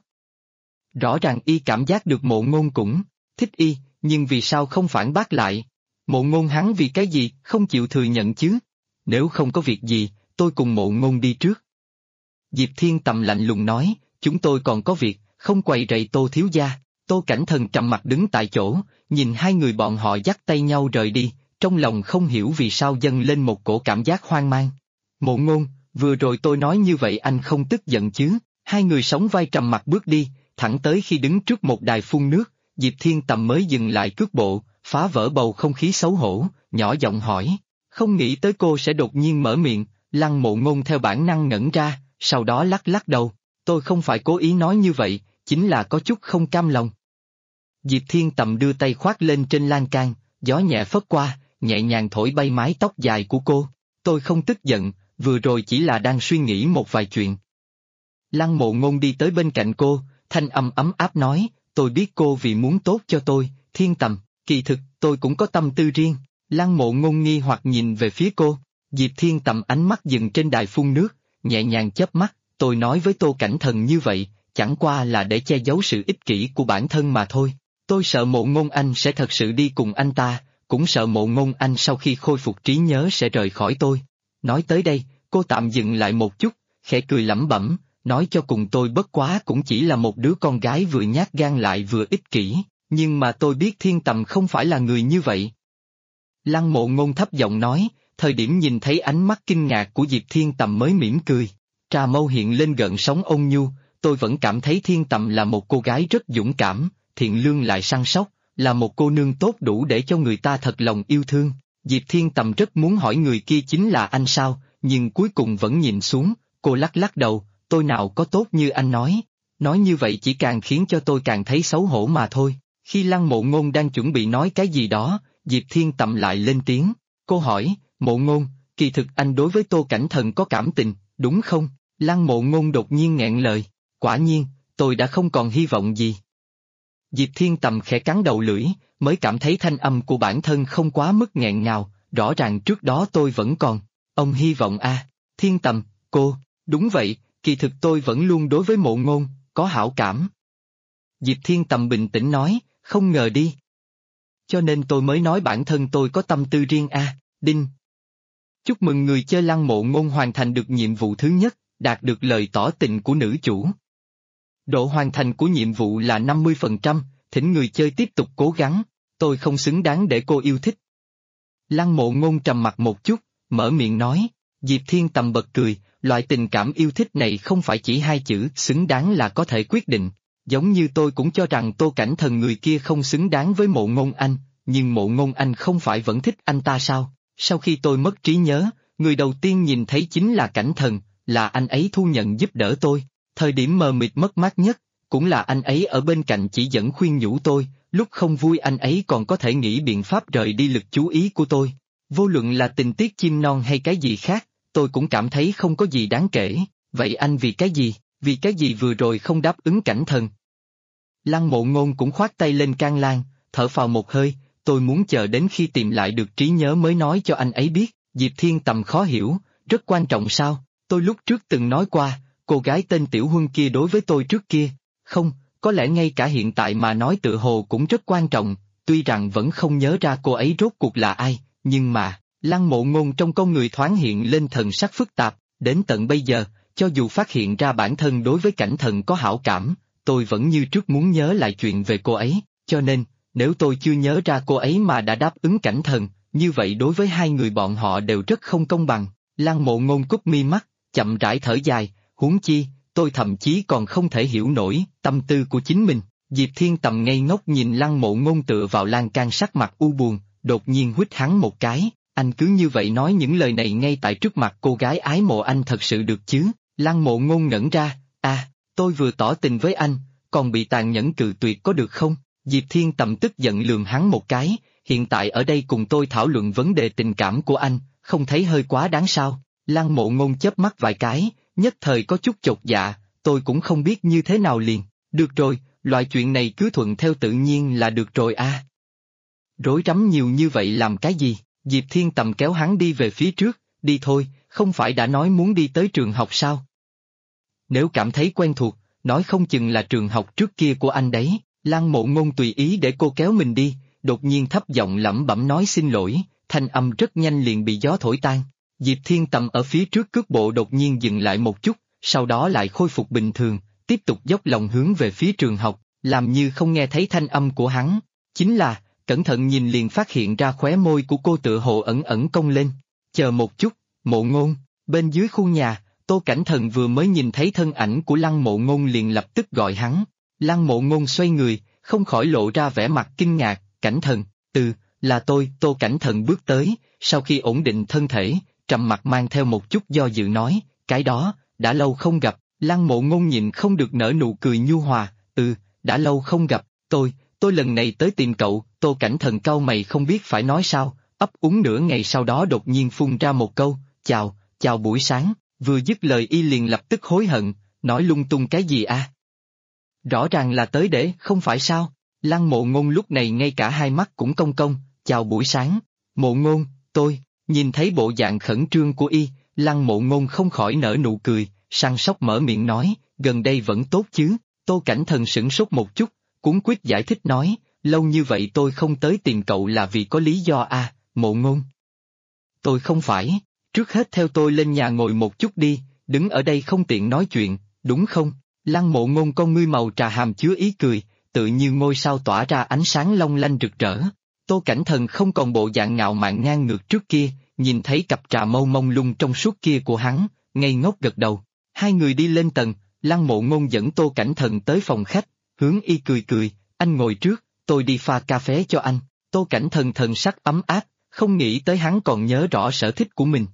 Speaker 2: Rõ ràng y cảm giác được Mộ Ngôn cũng thích y, nhưng vì sao không phản bác lại? Mộ Ngôn hắn vì cái gì không chịu thừa nhận chứ? Nếu không có việc gì, tôi cùng Mộ Ngôn đi trước. Diệp Thiên Tầm lạnh lùng nói, chúng tôi còn có việc, không quậy rầy Tô thiếu gia. Tô Cảnh Thần trầm mặt đứng tại chỗ, nhìn hai người bọn họ dắt tay nhau rời đi, trong lòng không hiểu vì sao dâng lên một cổ cảm giác hoang mang. Mộ Ngôn, vừa rồi tôi nói như vậy anh không tức giận chứ? Hai người sóng vai trầm mặt bước đi, thẳng tới khi đứng trước một đài phun nước, Diệp Thiên Tầm mới dừng lại cước bộ, phá vỡ bầu không khí xấu hổ, nhỏ giọng hỏi. Không nghĩ tới cô sẽ đột nhiên mở miệng, Lăng Mộ Ngôn theo bản năng ngẩn ra, sau đó lắc lắc đầu. Tôi không phải cố ý nói như vậy, chính là có chút không cam lòng. Diệp Thiên Tầm đưa tay khoác lên trên lan can, gió nhẹ phất qua, nhẹ nhàng thổi bay mái tóc dài của cô. Tôi không tức giận, vừa rồi chỉ là đang suy nghĩ một vài chuyện. Lăng Mộ Ngôn đi tới bên cạnh cô, thanh âm ấm áp nói, tôi biết cô vì muốn tốt cho tôi, Thiên Tầm, kỳ thực, tôi cũng có tâm tư riêng. Lăng Mộ Ngôn nghi hoặc nhìn về phía cô, Diệp Thiên Tầm ánh mắt dừng trên đài phun nước, nhẹ nhàng chớp mắt, tôi nói với Tô Cảnh Thần như vậy, chẳng qua là để che giấu sự ích kỷ của bản thân mà thôi. Tôi sợ Mộ Ngôn anh sẽ thật sự đi cùng anh ta, cũng sợ Mộ Ngôn anh sau khi khôi phục trí nhớ sẽ rời khỏi tôi. Nói tới đây, cô tạm dừng lại một chút, khẽ cười lẩm bẩm, nói cho cùng tôi bất quá cũng chỉ là một đứa con gái vừa nhát gan lại vừa ích kỷ, nhưng mà tôi biết Thiên Tầm không phải là người như vậy. Lăng Mộ Ngôn thấp giọng nói, thời điểm nhìn thấy ánh mắt kinh ngạc của Diệp Thiên Tầm mới mỉm cười, trà mâu hiện lên gợn sóng ôn nhu, tôi vẫn cảm thấy Thiên Tầm là một cô gái rất dũng cảm, thiện lương lại săn sóc, là một cô nương tốt đủ để cho người ta thật lòng yêu thương. Diệp Thiên Tầm rất muốn hỏi người kia chính là anh sao, nhưng cuối cùng vẫn nhìn xuống, cô lắc lắc đầu, tôi nào có tốt như anh nói như vậy chỉ càng khiến cho tôi càng thấy xấu hổ mà thôi. Khi Lăng Mộ Ngôn đang chuẩn bị nói cái gì đó, Diệp Thiên Tầm lại lên tiếng, cô hỏi, Mộ Ngôn, kỳ thực anh đối với Tô Cảnh Thần có cảm tình, đúng không? Lăng Mộ Ngôn đột nhiên nghẹn lời, quả nhiên, tôi đã không còn hy vọng gì. Diệp Thiên Tầm khẽ cắn đầu lưỡi, mới cảm thấy thanh âm của bản thân không quá mức nghẹn ngào, rõ ràng trước đó tôi vẫn còn, ông hy vọng a, Thiên Tầm, cô, đúng vậy, kỳ thực tôi vẫn luôn đối với Mộ Ngôn, có hảo cảm. Diệp Thiên Tầm bình tĩnh nói, không ngờ đi. Cho nên tôi mới nói bản thân tôi có tâm tư riêng a, đinh. Chúc mừng người chơi Lăng Mộ Ngôn hoàn thành được nhiệm vụ thứ nhất, đạt được lời tỏ tình của nữ chủ. Độ hoàn thành của nhiệm vụ là 50%, thỉnh người chơi tiếp tục cố gắng, tôi không xứng đáng để cô yêu thích. Lăng Mộ Ngôn trầm mặt một chút, mở miệng nói, Diệp Thiên Tầm bật cười, loại tình cảm yêu thích này không phải chỉ hai chữ xứng đáng là có thể quyết định, giống như tôi cũng cho rằng Tô Cảnh Thần người kia không xứng đáng với Mộ Ngôn anh, nhưng Mộ Ngôn anh không phải vẫn thích anh ta sao? Sau khi tôi mất trí nhớ, người đầu tiên nhìn thấy chính là Cảnh Thần, là anh ấy thu nhận giúp đỡ tôi. Thời điểm mờ mịt mất mát nhất, cũng là anh ấy ở bên cạnh chỉ dẫn khuyên nhủ tôi, lúc không vui anh ấy còn có thể nghĩ biện pháp rời đi lực chú ý của tôi. Vô luận là tình tiết chim non hay cái gì khác, tôi cũng cảm thấy không có gì đáng kể, vậy anh vì cái gì vừa rồi không đáp ứng Cảnh Thần? Lăng Mộ Ngôn cũng khoát tay lên can lan, thở phào một hơi, tôi muốn chờ đến khi tìm lại được trí nhớ mới nói cho anh ấy biết. Diệp Thiên Tầm khó hiểu, rất quan trọng sao? Tôi lúc trước từng nói qua, cô gái tên Tiểu Huân kia đối với tôi trước kia, không, có lẽ ngay cả hiện tại mà nói tự hồ cũng rất quan trọng, tuy rằng vẫn không nhớ ra cô ấy rốt cuộc là ai, nhưng mà, Lăng Mộ Ngôn trong con người thoáng hiện lên thần sắc phức tạp, đến tận bây giờ, cho dù phát hiện ra bản thân đối với Cảnh Thần có hảo cảm, tôi vẫn như trước muốn nhớ lại chuyện về cô ấy, cho nên, nếu tôi chưa nhớ ra cô ấy mà đã đáp ứng Cảnh Thần, như vậy đối với hai người bọn họ đều rất không công bằng. Lăng Mộ Ngôn cúp mi mắt, chậm rãi thở dài, huống chi, tôi thậm chí còn không thể hiểu nổi tâm tư của chính mình. Diệp Thiên Tầm ngây ngốc nhìn Lăng Mộ Ngôn tựa vào lan can sắc mặt u buồn, đột nhiên huýt hắn một cái, anh cứ như vậy nói những lời này ngay tại trước mặt cô gái ái mộ anh thật sự được chứ? Lăng Mộ Ngôn ngẩn ra, tôi vừa tỏ tình với anh, còn bị tàn nhẫn cự tuyệt có được không? Diệp Thiên Tầm tức giận lườm hắn một cái, hiện tại ở đây cùng tôi thảo luận vấn đề tình cảm của anh, không thấy hơi quá đáng sao? Lăng Mộ Ngôn chớp mắt vài cái, nhất thời có chút chột dạ, tôi cũng không biết như thế nào liền, được rồi, loại chuyện này cứ thuận theo tự nhiên là được rồi a. Rối rắm nhiều như vậy làm cái gì? Diệp Thiên Tầm kéo hắn đi về phía trước, đi thôi, không phải đã nói muốn đi tới trường học sao? Nếu cảm thấy quen thuộc, nói không chừng là trường học trước kia của anh đấy. Lăng Mộ Ngôn tùy ý để cô kéo mình đi, đột nhiên thấp giọng lẩm bẩm nói xin lỗi, thanh âm rất nhanh liền bị gió thổi tan. Diệp Thiên Tầm ở phía trước cước bộ đột nhiên dừng lại một chút, sau đó lại khôi phục bình thường, tiếp tục dốc lòng hướng về phía trường học, làm như không nghe thấy thanh âm của hắn. Chính là, cẩn thận nhìn liền phát hiện ra khóe môi của cô tựa hồ ẩn ẩn cong lên. Chờ một chút, Mộ Ngôn, bên dưới khu nhà, Tô Cảnh Thần vừa mới nhìn thấy thân ảnh của Lăng Mộ Ngôn liền lập tức gọi hắn. Lăng Mộ Ngôn xoay người, không khỏi lộ ra vẻ mặt kinh ngạc, Cảnh Thần, là tôi, Tô Cảnh Thần bước tới, sau khi ổn định thân thể, trầm mặt mang theo một chút do dự nói, cái đó, đã lâu không gặp, Lăng Mộ Ngôn nhịn không được nở nụ cười nhu hòa, đã lâu không gặp, tôi lần này tới tìm cậu, Tô Cảnh Thần cau mày không biết phải nói sao, ấp úng nửa ngày sau đó đột nhiên phun ra một câu, chào buổi sáng, vừa dứt lời y liền lập tức hối hận, nói lung tung cái gì a? Rõ ràng là tới để, không phải sao? Lăng Mộ Ngôn lúc này ngay cả hai mắt cũng cong cong, chào buổi sáng, Mộ Ngôn, nhìn thấy bộ dạng khẩn trương của y, Lăng Mộ Ngôn không khỏi nở nụ cười, săn sóc mở miệng nói, gần đây vẫn tốt chứ? Tô Cảnh Thần sửng sốt một chút, cuống quýt giải thích nói, lâu như vậy tôi không tới tìm cậu là vì có lý do a, Mộ Ngôn. Tôi không phải, trước hết theo tôi lên nhà ngồi một chút đi, đứng ở đây không tiện nói chuyện, đúng không? Lăng Mộ Ngôn con ngươi màu trà hàm chứa ý cười, tự như ngôi sao tỏa ra ánh sáng long lanh rực rỡ. Tô Cảnh Thần không còn bộ dạng ngạo mạn ngang ngược trước kia, nhìn thấy cặp trà mâu mông lung trong suốt kia của hắn, ngây ngốc gật đầu. Hai người đi lên tầng, Lăng Mộ Ngôn dẫn Tô Cảnh Thần tới phòng khách, hướng y cười, anh ngồi trước, tôi đi pha cà phê cho anh. Tô Cảnh Thần thần sắc ấm áp, không nghĩ tới hắn còn nhớ rõ sở thích của mình.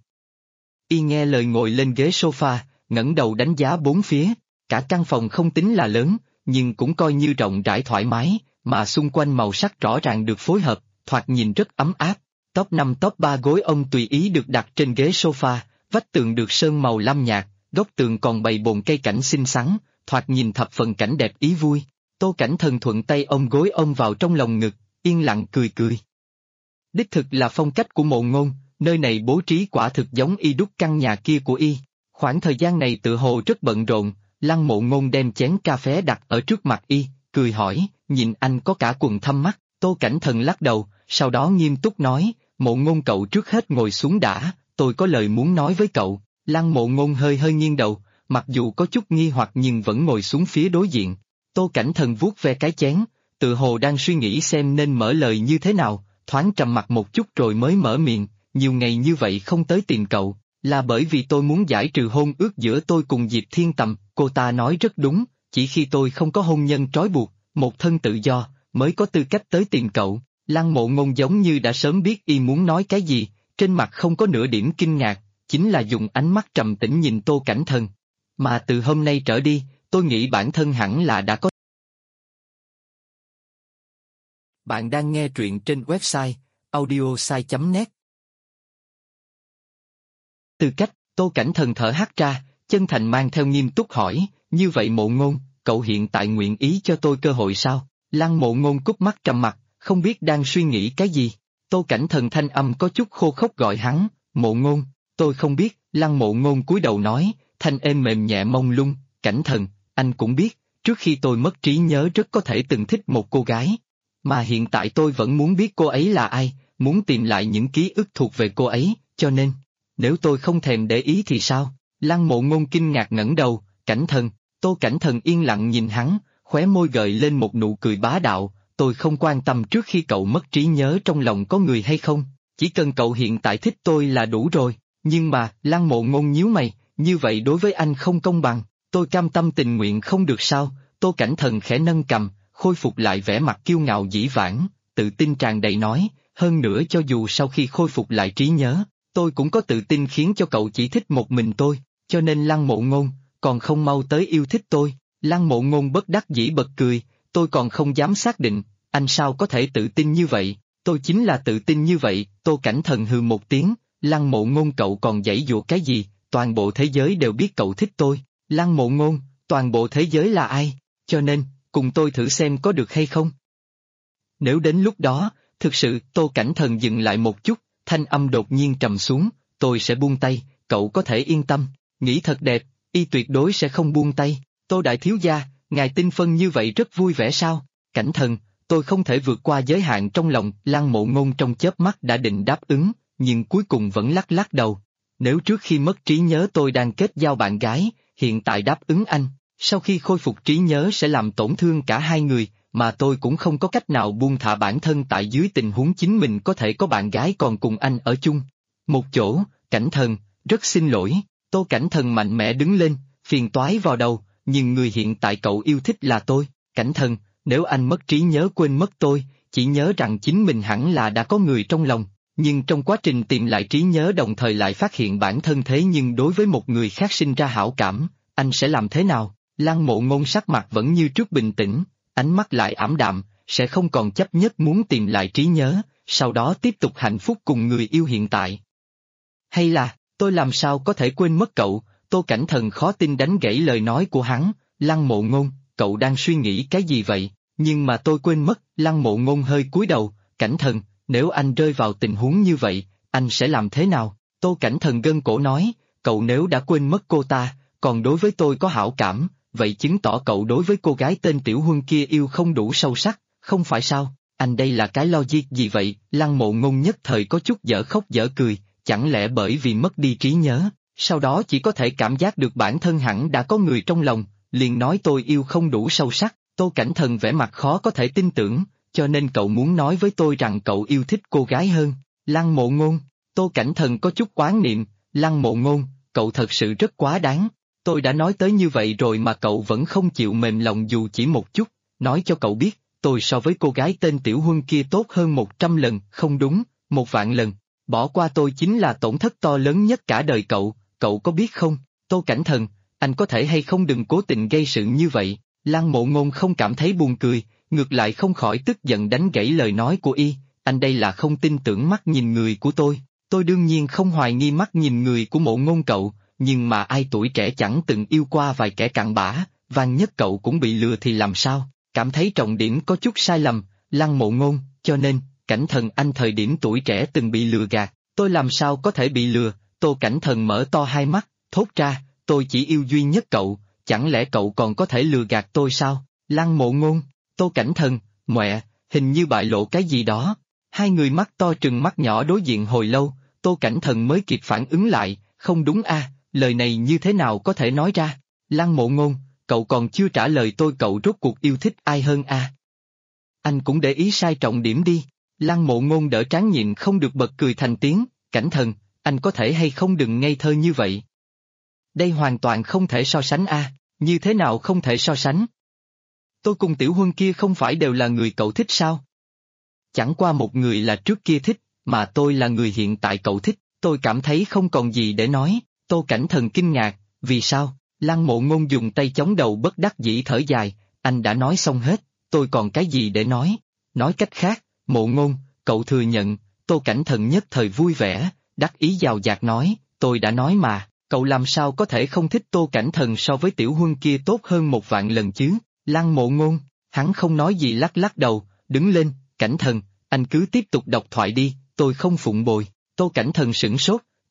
Speaker 2: Y nghe lời ngồi lên ghế sofa, ngẩng đầu đánh giá bốn phía, cả căn phòng không tính là lớn, nhưng cũng coi như rộng rãi thoải mái, mà xung quanh màu sắc rõ ràng được phối hợp, thoạt nhìn rất ấm áp. Top 5 top 3 gối ông tùy ý được đặt trên ghế sofa, vách tường được sơn màu lam nhạt, góc tường còn bày bồn cây cảnh xinh xắn, thoạt nhìn thập phần cảnh đẹp ý vui. Tô Cảnh Thần thuận tay ôm gối ông vào trong lòng ngực, yên lặng cười. Đích thực là phong cách của Mộ Ngôn, nơi này bố trí quả thực giống y đúc căn nhà kia của y. Khoảng thời gian này tự hồ rất bận rộn, Lăng Mộ Ngôn đem chén cà phê đặt ở trước mặt y, cười hỏi, nhìn anh có cả quần thâm mắt. Tô Cảnh Thần lắc đầu, sau đó nghiêm túc nói, Mộ Ngôn cậu trước hết ngồi xuống đã, tôi có lời muốn nói với cậu. Lăng Mộ Ngôn hơi nghiêng đầu, mặc dù có chút nghi hoặc nhưng vẫn ngồi xuống phía đối diện. Tô Cảnh Thần vuốt ve cái chén, tự hồ đang suy nghĩ xem nên mở lời như thế nào, thoáng trầm mặt một chút rồi mới mở miệng, nhiều ngày như vậy không tới tìm cậu, là bởi vì tôi muốn giải trừ hôn ước giữa tôi cùng Diệp Thiên Tầm, cô ta nói rất đúng, chỉ khi tôi không có hôn nhân trói buộc, một thân tự do, mới có tư cách tới tìm cậu. Lăng Mộ Ngôn giống như đã sớm biết y muốn nói cái gì, trên mặt không có nửa điểm kinh ngạc, chính là dùng ánh mắt trầm tĩnh nhìn Tô Cảnh Thần. Mà từ hôm nay trở đi, tôi nghĩ bản thân hẳn là đã có.
Speaker 1: Bạn đang nghe truyện trên website audiosai.net.
Speaker 2: Tư cách, Tô Cảnh Thần thở hắt ra, chân thành mang theo nghiêm túc hỏi, như vậy Mộ Ngôn, cậu hiện tại nguyện ý cho tôi cơ hội sao? Lăng Mộ Ngôn cúp mắt trầm mặt, không biết đang suy nghĩ cái gì. Tô Cảnh Thần thanh âm có chút khô khốc gọi hắn, Mộ Ngôn, Tôi không biết, Lăng Mộ Ngôn cúi đầu nói, thanh êm mềm nhẹ mông lung, Cảnh Thần, anh cũng biết, trước khi tôi mất trí nhớ rất có thể từng thích một cô gái. Mà hiện tại tôi vẫn muốn biết cô ấy là ai, muốn tìm lại những ký ức thuộc về cô ấy, cho nên, nếu tôi không thèm để ý thì sao? Lăng Mộ Ngôn kinh ngạc ngẩng đầu, Cảnh Thần, Tô Cảnh Thần yên lặng nhìn hắn, khóe môi gợi lên một nụ cười bá đạo, tôi không quan tâm trước khi cậu mất trí nhớ trong lòng có người hay không, chỉ cần cậu hiện tại thích tôi là đủ rồi, nhưng mà, Lăng Mộ Ngôn nhíu mày, như vậy đối với anh không công bằng, tôi cam tâm tình nguyện không được sao, Tô Cảnh Thần khẽ nâng cầm, khôi phục lại vẻ mặt kiêu ngạo dĩ vãng, tự tin tràn đầy nói, hơn nữa cho dù sau khi khôi phục lại trí nhớ, tôi cũng có tự tin khiến cho cậu chỉ thích một mình tôi, cho nên Lăng Mộ Ngôn, còn không mau tới yêu thích tôi. Lăng Mộ Ngôn bất đắc dĩ bật cười, tôi còn không dám xác định, anh sao có thể tự tin như vậy, tôi chính là tự tin như vậy, Tô Cảnh Thần hừ một tiếng, Lăng Mộ Ngôn cậu còn giãy giụa cái gì, toàn bộ thế giới đều biết cậu thích tôi, Lăng Mộ Ngôn, toàn bộ thế giới là ai, cho nên, cùng tôi thử xem có được hay không. Nếu đến lúc đó, thực sự Tô Cảnh Thần dừng lại một chút, thanh âm đột nhiên trầm xuống, tôi sẽ buông tay, cậu có thể yên tâm, nghĩ thật đẹp, y tuyệt đối sẽ không buông tay. Tô đại thiếu gia, ngài tinh phân như vậy rất vui vẻ sao? Cảnh Thần, tôi không thể vượt qua giới hạn trong lòng, Lăng Mộ Ngôn trong chớp mắt đã định đáp ứng, nhưng cuối cùng vẫn lắc lắc đầu. Nếu trước khi mất trí nhớ tôi đang kết giao bạn gái, hiện tại đáp ứng anh, sau khi khôi phục trí nhớ sẽ làm tổn thương cả hai người, mà tôi cũng không có cách nào buông thả bản thân tại dưới tình huống chính mình có thể có bạn gái còn cùng anh ở chung. Một chỗ, Cảnh Thần, rất xin lỗi, Tô Cảnh Thần mạnh mẽ đứng lên, phiền toái vào đầu. Nhưng người hiện tại cậu yêu thích là tôi, Cảnh Thần, nếu anh mất trí nhớ quên mất tôi, chỉ nhớ rằng chính mình hẳn là đã có người trong lòng, nhưng trong quá trình tìm lại trí nhớ đồng thời lại phát hiện bản thân thế nhưng đối với một người khác sinh ra hảo cảm, anh sẽ làm thế nào? Lăng Mộ Ngôn sắc mặt vẫn như trước bình tĩnh, ánh mắt lại ảm đạm, sẽ không còn chấp nhất muốn tìm lại trí nhớ, sau đó tiếp tục hạnh phúc cùng người yêu hiện tại. Hay là, tôi làm sao có thể quên mất cậu? Tô Cảnh Thần khó tin đánh gãy lời nói của hắn, Lăng Mộ Ngôn, cậu đang suy nghĩ cái gì vậy, nhưng mà tôi quên mất, Lăng Mộ Ngôn hơi cúi đầu, Cảnh Thần, nếu anh rơi vào tình huống như vậy, anh sẽ làm thế nào? Tô Cảnh Thần gân cổ nói, cậu nếu đã quên mất cô ta, còn đối với tôi có hảo cảm, vậy chứng tỏ cậu đối với cô gái tên Tiểu Huân kia yêu không đủ sâu sắc, không phải sao? Anh đây là cái logic gì vậy? Lăng Mộ Ngôn nhất thời có chút dở khóc dở cười, chẳng lẽ bởi vì mất đi trí nhớ? Sau đó chỉ có thể cảm giác được bản thân hẳn đã có người trong lòng, liền nói tôi yêu không đủ sâu sắc, Tô Cảnh Thần vẻ mặt khó có thể tin tưởng, cho nên cậu muốn nói với tôi rằng cậu yêu thích cô gái hơn, Lăng Mộ Ngôn, Tô Cảnh Thần có chút oán niệm, Lăng Mộ Ngôn, cậu thật sự rất quá đáng, tôi đã nói tới như vậy rồi mà cậu vẫn không chịu mềm lòng dù chỉ một chút, nói cho cậu biết, tôi so với cô gái tên Tiểu Huân kia tốt hơn 100 lần, không đúng, 1.000.000 lần, bỏ qua tôi chính là tổn thất to lớn nhất cả đời cậu. Cậu có biết không, Tô Cảnh Thần, anh có thể hay không đừng cố tình gây sự như vậy, Lăng Mộ Ngôn không cảm thấy buồn cười, ngược lại không khỏi tức giận đánh gãy lời nói của y, anh đây là không tin tưởng mắt nhìn người của tôi đương nhiên không hoài nghi mắt nhìn người của Mộ Ngôn cậu, nhưng mà ai tuổi trẻ chẳng từng yêu qua vài kẻ cặn bã, vạn nhất cậu cũng bị lừa thì làm sao, cảm thấy trọng điểm có chút sai lầm, Lăng Mộ Ngôn, cho nên, Cảnh Thần anh thời điểm tuổi trẻ từng bị lừa gạt, tôi làm sao có thể bị lừa? Tô Cảnh Thần mở to hai mắt, thốt ra, tôi chỉ yêu duy nhất cậu, chẳng lẽ cậu còn có thể lừa gạt tôi sao? Lăng Mộ Ngôn, Tô Cảnh Thần, mẹ, hình như bại lộ cái gì đó. Hai người mắt to trừng mắt nhỏ đối diện hồi lâu, Tô Cảnh Thần mới kịp phản ứng lại, không đúng a, lời này như thế nào có thể nói ra? Lăng Mộ Ngôn, cậu còn chưa trả lời tôi cậu rốt cuộc yêu thích ai hơn a? Anh cũng để ý sai trọng điểm đi. Lăng Mộ Ngôn đỡ trán nhịn không được bật cười thành tiếng, Cảnh Thần, anh có thể hay không đừng ngây thơ như vậy. Đây hoàn toàn không thể so sánh a, như thế nào không thể so sánh? Tôi cùng Tiểu Huân kia không phải đều là người cậu thích sao? Chẳng qua một người là trước kia thích, mà tôi là người hiện tại cậu thích, tôi cảm thấy không còn gì để nói, Tô Cảnh Thần kinh ngạc, vì sao? Lăng Mộ Ngôn dùng tay chống đầu bất đắc dĩ thở dài, anh đã nói xong hết, tôi còn cái gì để nói? Nói cách khác, Mộ Ngôn, cậu thừa nhận, Tô Cảnh Thần nhất thời vui vẻ, đắc ý giàu dạt nói, tôi đã nói mà, cậu làm sao có thể không thích Tô Cảnh Thần so với Tiểu Huân kia tốt hơn 1.000.000 lần chứ? Lăng Mộ Ngôn, hắn không nói gì lắc lắc đầu, đứng lên, Cảnh Thần, anh cứ tiếp tục đọc thoại đi, tôi không phụng bồi. Tô Cảnh Thần sửng sốt,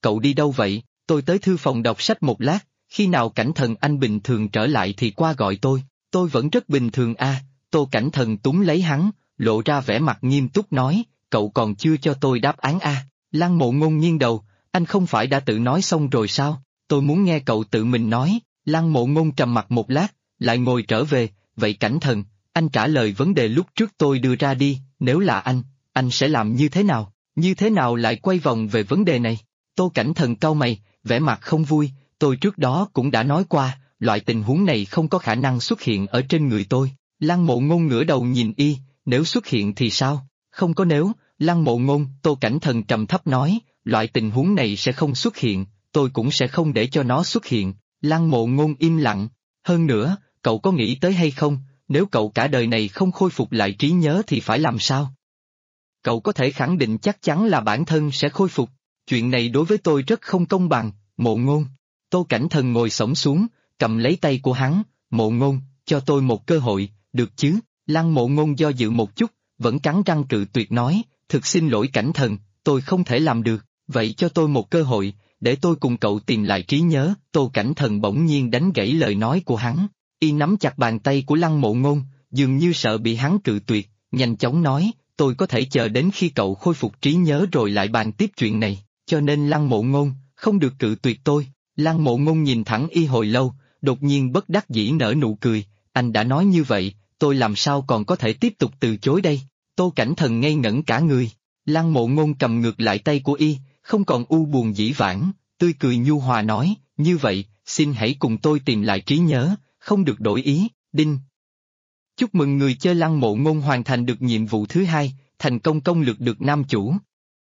Speaker 2: cậu đi đâu vậy? Tôi tới thư phòng đọc sách một lát, khi nào Cảnh Thần anh bình thường trở lại thì qua gọi tôi vẫn rất bình thường a. Tô Cảnh Thần túm lấy hắn, lộ ra vẻ mặt nghiêm túc nói, cậu còn chưa cho tôi đáp án a. Lăng Mộ Ngôn nghiêng đầu, anh không phải đã tự nói xong rồi sao? Tôi muốn nghe cậu tự mình nói. Lăng Mộ Ngôn trầm mặt một lát, lại ngồi trở về, vậy Cảnh Thần, anh trả lời vấn đề lúc trước tôi đưa ra đi, nếu là anh sẽ làm như thế nào? Như thế nào lại quay vòng về vấn đề này? Tô Cảnh Thần cau mày, vẻ mặt không vui, tôi trước đó cũng đã nói qua, loại tình huống này không có khả năng xuất hiện ở trên người tôi. Lăng Mộ Ngôn ngửa đầu nhìn y, nếu xuất hiện thì sao? Không có nếu, Lăng Mộ Ngôn, Tô Cảnh Thần trầm thấp nói, loại tình huống này sẽ không xuất hiện, tôi cũng sẽ không để cho nó xuất hiện. Lăng Mộ Ngôn im lặng, hơn nữa, cậu có nghĩ tới hay không, nếu cậu cả đời này không khôi phục lại trí nhớ thì phải làm sao? Cậu có thể khẳng định chắc chắn là bản thân sẽ khôi phục, chuyện này đối với tôi rất không công bằng, Mộ Ngôn. Tô Cảnh Thần ngồi xổm xuống, cầm lấy tay của hắn, Mộ Ngôn, cho tôi một cơ hội, được chứ? Lăng Mộ Ngôn do dự một chút, vẫn cắn răng cự tuyệt nói, thực xin lỗi Cảnh Thần, tôi không thể làm được, vậy cho tôi một cơ hội, để tôi cùng cậu tìm lại trí nhớ. Tô Cảnh Thần bỗng nhiên đánh gãy lời nói của hắn, y nắm chặt bàn tay của Lăng Mộ Ngôn, dường như sợ bị hắn cự tuyệt, nhanh chóng nói, tôi có thể chờ đến khi cậu khôi phục trí nhớ rồi lại bàn tiếp chuyện này, cho nên Lăng Mộ Ngôn, không được cự tuyệt tôi. Lăng Mộ Ngôn nhìn thẳng y hồi lâu, đột nhiên bất đắc dĩ nở nụ cười, anh đã nói như vậy, tôi làm sao còn có thể tiếp tục từ chối đây? Tô Cảnh Thần ngây ngẩn cả người, Lăng Mộ Ngôn cầm ngược lại tay của y, không còn u buồn dĩ vãng, tươi cười nhu hòa nói, như vậy, xin hãy cùng tôi tìm lại trí nhớ, không được đổi ý, đinh. Chúc mừng người chơi Lăng Mộ Ngôn hoàn thành được nhiệm vụ thứ 2, thành công công lược được nam chủ.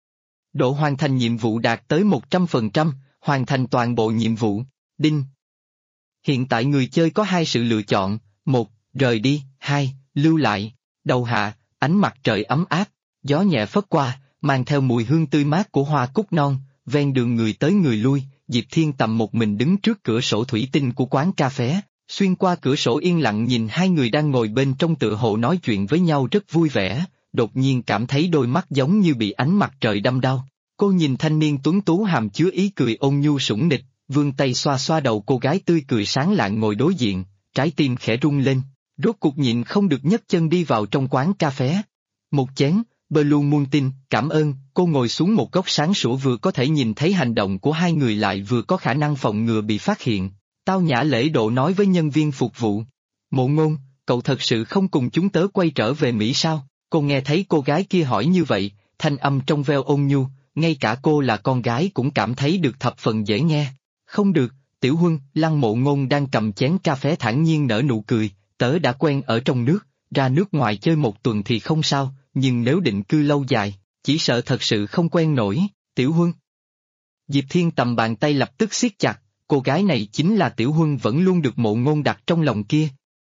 Speaker 2: Độ hoàn thành nhiệm vụ đạt tới 100%, hoàn thành toàn bộ nhiệm vụ, đinh. Hiện tại người chơi có 2 sự lựa chọn, 1, rời đi, 2, lưu lại. Đầu hạ, ánh mặt trời ấm áp, gió nhẹ phất qua, mang theo mùi hương tươi mát của hoa cúc non, ven đường người tới người lui, Diệp Thiên Tầm một mình đứng trước cửa sổ thủy tinh của quán cà phé, xuyên qua cửa sổ yên lặng nhìn hai người đang ngồi bên trong tựa hồ nói chuyện với nhau rất vui vẻ, đột nhiên cảm thấy đôi mắt giống như bị ánh mặt trời đâm đau. Cô nhìn thanh niên tuấn tú hàm chứa ý cười ôn nhu sủng nịch, vươn tay xoa xoa đầu cô gái tươi cười sáng lạng ngồi đối diện, trái tim khẽ rung lên, rốt cuộc nhịn không được nhấc chân đi vào trong quán cà phé. Một chén, Blue Mountain, cảm ơn. Cô ngồi xuống một góc sáng sủa vừa có thể nhìn thấy hành động của hai người lại vừa có khả năng phòng ngừa bị phát hiện. Tao nhã lễ độ nói với nhân viên phục vụ. Mộ Ngôn, cậu thật sự không cùng chúng tớ quay trở về Mỹ sao? Cô nghe thấy cô gái kia hỏi như vậy, thanh âm trong veo ôn nhu, ngay cả cô là con gái cũng cảm thấy được thập phần dễ nghe. Không được, Tiểu Huân. Lăng Mộ Ngôn đang cầm chén cà phê thản nhiên nở nụ cười, tớ đã quen ở trong nước, ra nước ngoài chơi một tuần thì không sao, nhưng nếu định cư lâu dài, chỉ sợ thật sự không quen nổi, Tiểu Huân. Diệp Thiên Tầm bàn tay lập tức siết chặt, cô gái này chính là Tiểu Huân vẫn luôn được Mộ Ngôn đặt trong lòng kia.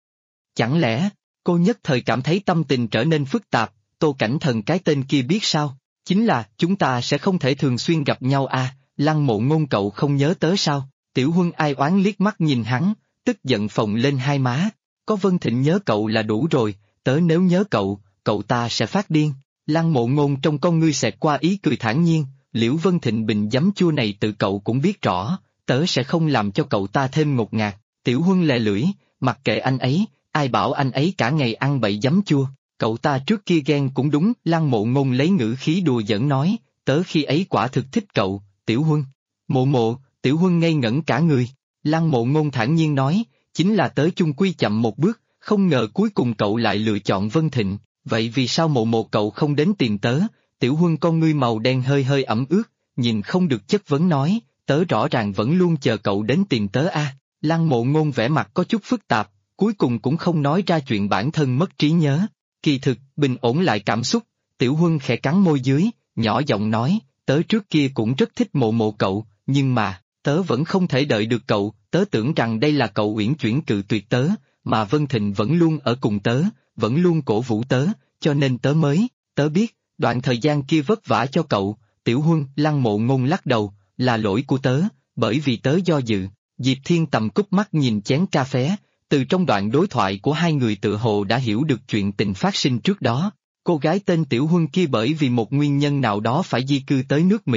Speaker 2: Chẳng lẽ, cô nhất thời cảm thấy tâm tình trở nên phức tạp, Tô Cảnh Thần cái tên kia biết sao, chính là chúng ta sẽ không thể thường xuyên gặp nhau à, Lăng Mộ Ngôn cậu không nhớ tớ sao? Tiểu Huân ai oán liếc mắt nhìn hắn, tức giận phồng lên hai má, có Vân Thịnh nhớ cậu là đủ rồi, tớ nếu nhớ cậu ta sẽ phát điên. Lăng Mộ Ngôn trong con ngươi xẹt qua ý cười thản nhiên, Liễu Vân Thịnh bình giấm chua này tự cậu cũng biết rõ, tớ sẽ không làm cho cậu ta thêm ngột ngạt. Tiểu Huân lè lưỡi, mặc kệ anh ấy, ai bảo anh ấy cả ngày ăn bậy giấm chua, cậu ta trước kia ghen cũng đúng. Lăng Mộ Ngôn lấy ngữ khí đùa giỡn nói, tớ khi ấy quả thực thích cậu, Tiểu Huân. Mộ, Tiểu Huân ngây ngẩn cả người. Lăng Mộ Ngôn thản nhiên nói, chính là tớ chung quy chậm một bước, không ngờ cuối cùng cậu lại lựa chọn Vân Thịnh, vậy vì sao Mộ cậu không đến tìm tớ? Tiểu Huân con ngươi màu đen hơi hơi ẩm ướt, nhìn không được chất vấn nói, tớ rõ ràng vẫn luôn chờ cậu đến tìm tớ a. Lăng Mộ Ngôn vẻ mặt có chút phức tạp, cuối cùng cũng không nói ra chuyện bản thân mất trí nhớ. Kỳ thực, bình ổn lại cảm xúc, Tiểu Huân khẽ cắn môi dưới, nhỏ giọng nói, tớ trước kia cũng rất thích Mộ cậu, nhưng mà, tớ vẫn không thể đợi được cậu, tớ tưởng rằng đây là cậu uyển chuyển cự tuyệt tớ, mà Vân Thịnh vẫn luôn ở cùng tớ, vẫn luôn cổ vũ tớ, cho nên tớ biết, đoạn thời gian kia vất vả cho cậu. Tiểu Huân. Lăng Mộ Ngôn lắc đầu, là lỗi của tớ, bởi vì tớ do dự. Diệp Thiên Tầm cúp mắt nhìn chén cà phé, từ trong đoạn đối thoại của hai người tự hồ đã hiểu được chuyện tình phát sinh trước đó. Cô gái tên Tiểu Huân kia bởi vì một nguyên nhân nào đó phải di cư tới nước Mỹ,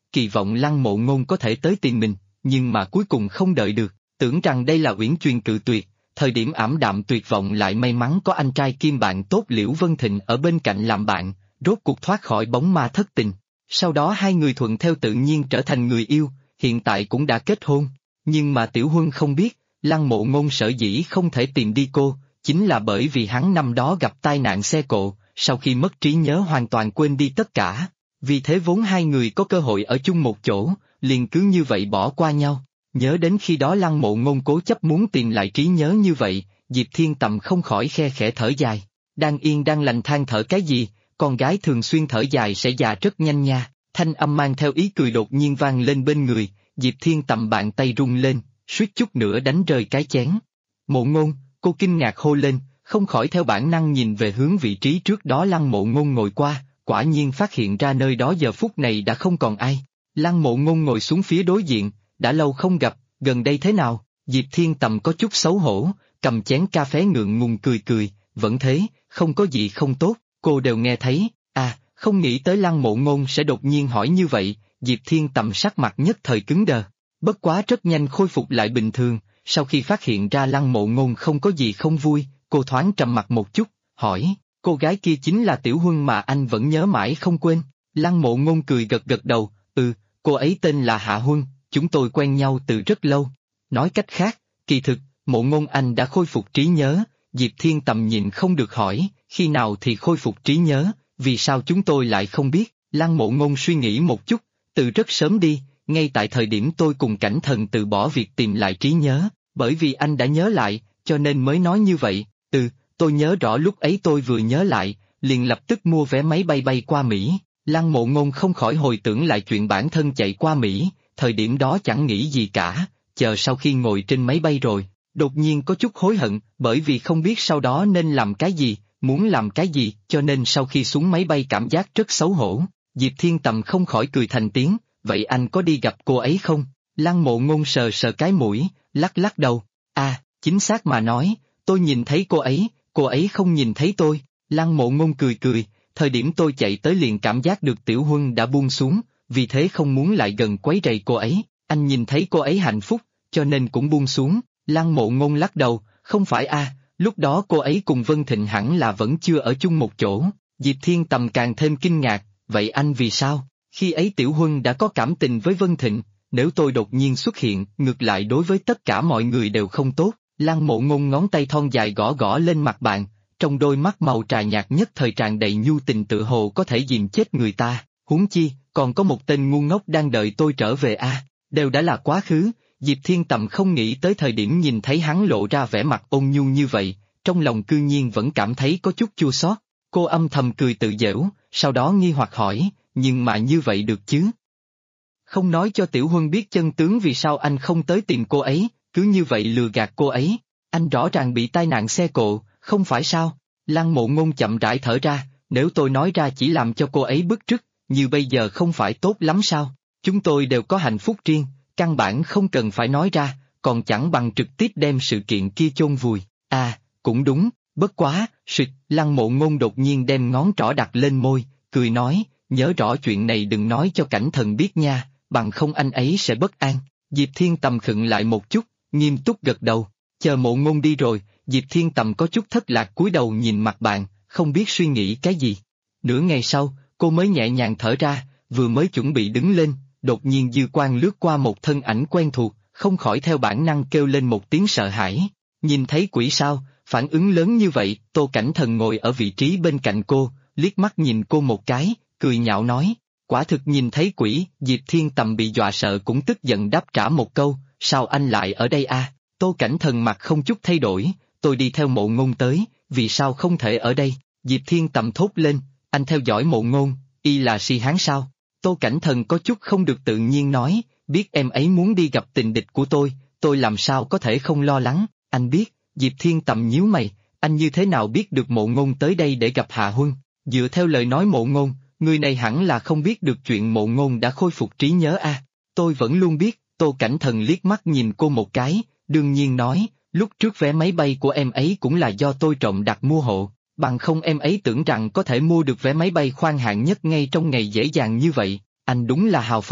Speaker 2: kỳ vọng Lăng Mộ Ngôn có thể tới tìm mình, nhưng mà cuối cùng không đợi được, tưởng rằng đây là uyển truyền cự tuyệt, thời điểm ảm đạm tuyệt vọng lại may mắn có anh trai kim bạn tốt Liễu Vân Thịnh ở bên cạnh làm bạn, rốt cuộc thoát khỏi bóng ma thất tình. Sau đó hai người thuận theo tự nhiên trở thành người yêu, hiện tại cũng đã kết hôn. Nhưng mà Tiểu Huân không biết, Lăng Mộ Ngôn sở dĩ không thể tìm đi cô, chính là bởi vì hắn năm đó gặp tai nạn xe cộ, sau khi mất trí nhớ hoàn toàn quên đi tất cả. Vì thế vốn hai người có cơ hội ở chung một chỗ, liền cứ như vậy bỏ qua nhau. Nhớ đến khi đó Lăng Mộ Ngôn cố chấp muốn tìm lại trí nhớ như vậy, Diệp Thiên Tầm không khỏi khe khẽ thở dài. Đang yên đang lành than thở cái gì, con gái thường xuyên thở dài sẽ già rất nhanh nha. Thanh âm mang theo ý cười đột nhiên vang lên bên người, Diệp Thiên Tầm bàn tay rung lên, suýt chút nữa đánh rơi cái chén. Mộ Ngôn, cô kinh ngạc hô lên, không khỏi theo bản năng nhìn về hướng vị trí trước đó Lăng Mộ Ngôn ngồi qua, quả nhiên phát hiện ra nơi đó giờ phút này đã không còn ai. Lăng Mộ Ngôn ngồi xuống phía đối diện, đã lâu không gặp, gần đây thế nào? Diệp Thiên Tầm có chút xấu hổ, cầm chén cà phê ngượng ngùng cười cười, vẫn thế, không có gì không tốt, cô đều nghe thấy. Không nghĩ tới Lăng Mộ Ngôn sẽ đột nhiên hỏi như vậy, Diệp Thiên Tầm sắc mặt nhất thời cứng đờ. Bất quá rất nhanh khôi phục lại bình thường, sau khi phát hiện ra Lăng Mộ Ngôn không có gì không vui, cô thoáng trầm mặt một chút, hỏi, cô gái kia chính là Tiểu Huân mà anh vẫn nhớ mãi không quên. Lăng Mộ Ngôn cười gật gật đầu, cô ấy tên là Hạ Huân, chúng tôi quen nhau từ rất lâu. Nói cách khác, kỳ thực, Mộ Ngôn anh đã khôi phục trí nhớ, Diệp Thiên Tầm nhịn không được hỏi, khi nào thì khôi phục trí nhớ, vì sao chúng tôi lại không biết? Lăng Mộ Ngôn suy nghĩ một chút, từ rất sớm đi, ngay tại thời điểm tôi cùng Cảnh Thần từ bỏ việc tìm lại trí nhớ, bởi vì anh đã nhớ lại, cho nên mới nói như vậy. Tôi nhớ rõ lúc ấy tôi vừa nhớ lại, liền lập tức mua vé máy bay bay qua Mỹ. Lăng Mộ Ngôn không khỏi hồi tưởng lại chuyện bản thân chạy qua Mỹ, thời điểm đó chẳng nghĩ gì cả, chờ sau khi ngồi trên máy bay rồi, đột nhiên có chút hối hận, bởi vì không biết sau đó nên làm cái gì, muốn làm cái gì, cho nên sau khi xuống máy bay cảm giác rất xấu hổ. Diệp Thiên Tầm không khỏi cười thành tiếng, vậy anh có đi gặp cô ấy không? Lăng Mộ Ngôn sờ sờ cái mũi, lắc lắc đầu, chính xác mà nói, tôi nhìn thấy cô ấy không nhìn thấy tôi. Lăng Mộ Ngôn cười cười, thời điểm tôi chạy tới liền cảm giác được Tiểu Huân đã buông xuống, vì thế không muốn lại gần quấy rầy cô ấy, anh nhìn thấy cô ấy hạnh phúc, cho nên cũng buông xuống. Lăng Mộ Ngôn lắc đầu, không phải lúc đó cô ấy cùng Vân Thịnh hẳn là vẫn chưa ở chung một chỗ. Diệp Thiên Tầm càng thêm kinh ngạc, vậy anh vì sao? Khi ấy Tiểu Huân đã có cảm tình với Vân Thịnh, nếu tôi đột nhiên xuất hiện, ngược lại đối với tất cả mọi người đều không tốt. Lăng Mộ Ngôn ngón tay thon dài gõ gõ lên mặt bàn, trong đôi mắt màu trà nhạt nhất thời tràn đầy nhu tình tự hồ có thể dìm chết người ta, huống chi, còn có một tên ngu ngốc đang đợi tôi trở về đều đã là quá khứ. Diệp Thiên Tầm không nghĩ tới thời điểm nhìn thấy hắn lộ ra vẻ mặt ôn nhu như vậy, trong lòng cư nhiên vẫn cảm thấy có chút chua xót. Cô âm thầm cười tự giễu, sau đó nghi hoặc hỏi, nhưng mà như vậy được chứ? Không nói cho Tiểu Huân biết chân tướng vì sao anh không tới tìm cô ấy, cứ như vậy lừa gạt cô ấy, anh rõ ràng bị tai nạn xe cộ, không phải sao? Lăng Mộ Ngôn chậm rãi thở ra, nếu tôi nói ra chỉ làm cho cô ấy bức rứt, như bây giờ không phải tốt lắm sao? Chúng tôi đều có hạnh phúc riêng, căn bản không cần phải nói ra, còn chẳng bằng trực tiếp đem sự kiện kia chôn vùi. Cũng đúng, bất quá, Lăng Mộ Ngôn đột nhiên đem ngón trỏ đặt lên môi, cười nói, nhớ rõ chuyện này đừng nói cho Cảnh Thần biết nha, bằng không anh ấy sẽ bất an. Diệp Thiên Tầm khựng lại một chút, nghiêm túc gật đầu, chờ Mộ Ngôn đi rồi, Diệp Thiên Tầm có chút thất lạc cúi đầu nhìn mặt bàn, không biết suy nghĩ cái gì. Nửa ngày sau, cô mới nhẹ nhàng thở ra, vừa mới chuẩn bị đứng lên, đột nhiên dư quang lướt qua một thân ảnh quen thuộc, không khỏi theo bản năng kêu lên một tiếng sợ hãi. Nhìn thấy quỷ sao, phản ứng lớn như vậy, Tô Cảnh Thần ngồi ở vị trí bên cạnh cô, liếc mắt nhìn cô một cái, cười nhạo nói, quả thực nhìn thấy quỷ. Diệp Thiên Tầm bị dọa sợ cũng tức giận đáp trả một câu, sao anh lại ở đây Tô Cảnh Thần mặt không chút thay đổi, tôi đi theo Mộ Ngôn tới, vì sao không thể ở đây? Diệp Thiên Tầm thốt lên, anh theo dõi Mộ Ngôn, y là si hán sao? Tô Cảnh Thần có chút không được tự nhiên nói, biết em ấy muốn đi gặp tình địch của tôi làm sao có thể không lo lắng, anh biết. Diệp Thiên Tầm nhíu mày, anh như thế nào biết được Mộ Ngôn tới đây để gặp Hạ Huân? Dựa theo lời nói Mộ Ngôn, người này hẳn là không biết được chuyện Mộ Ngôn đã khôi phục trí nhớ Tôi vẫn luôn biết. Tô Cảnh Thần liếc mắt nhìn cô một cái, đương nhiên nói, lúc trước vé máy bay của em ấy cũng là do tôi trộm đặt mua hộ, bằng không em ấy tưởng rằng có thể mua được vé máy bay khoang hạng nhất ngay trong ngày dễ dàng như vậy, anh đúng là hào phóng.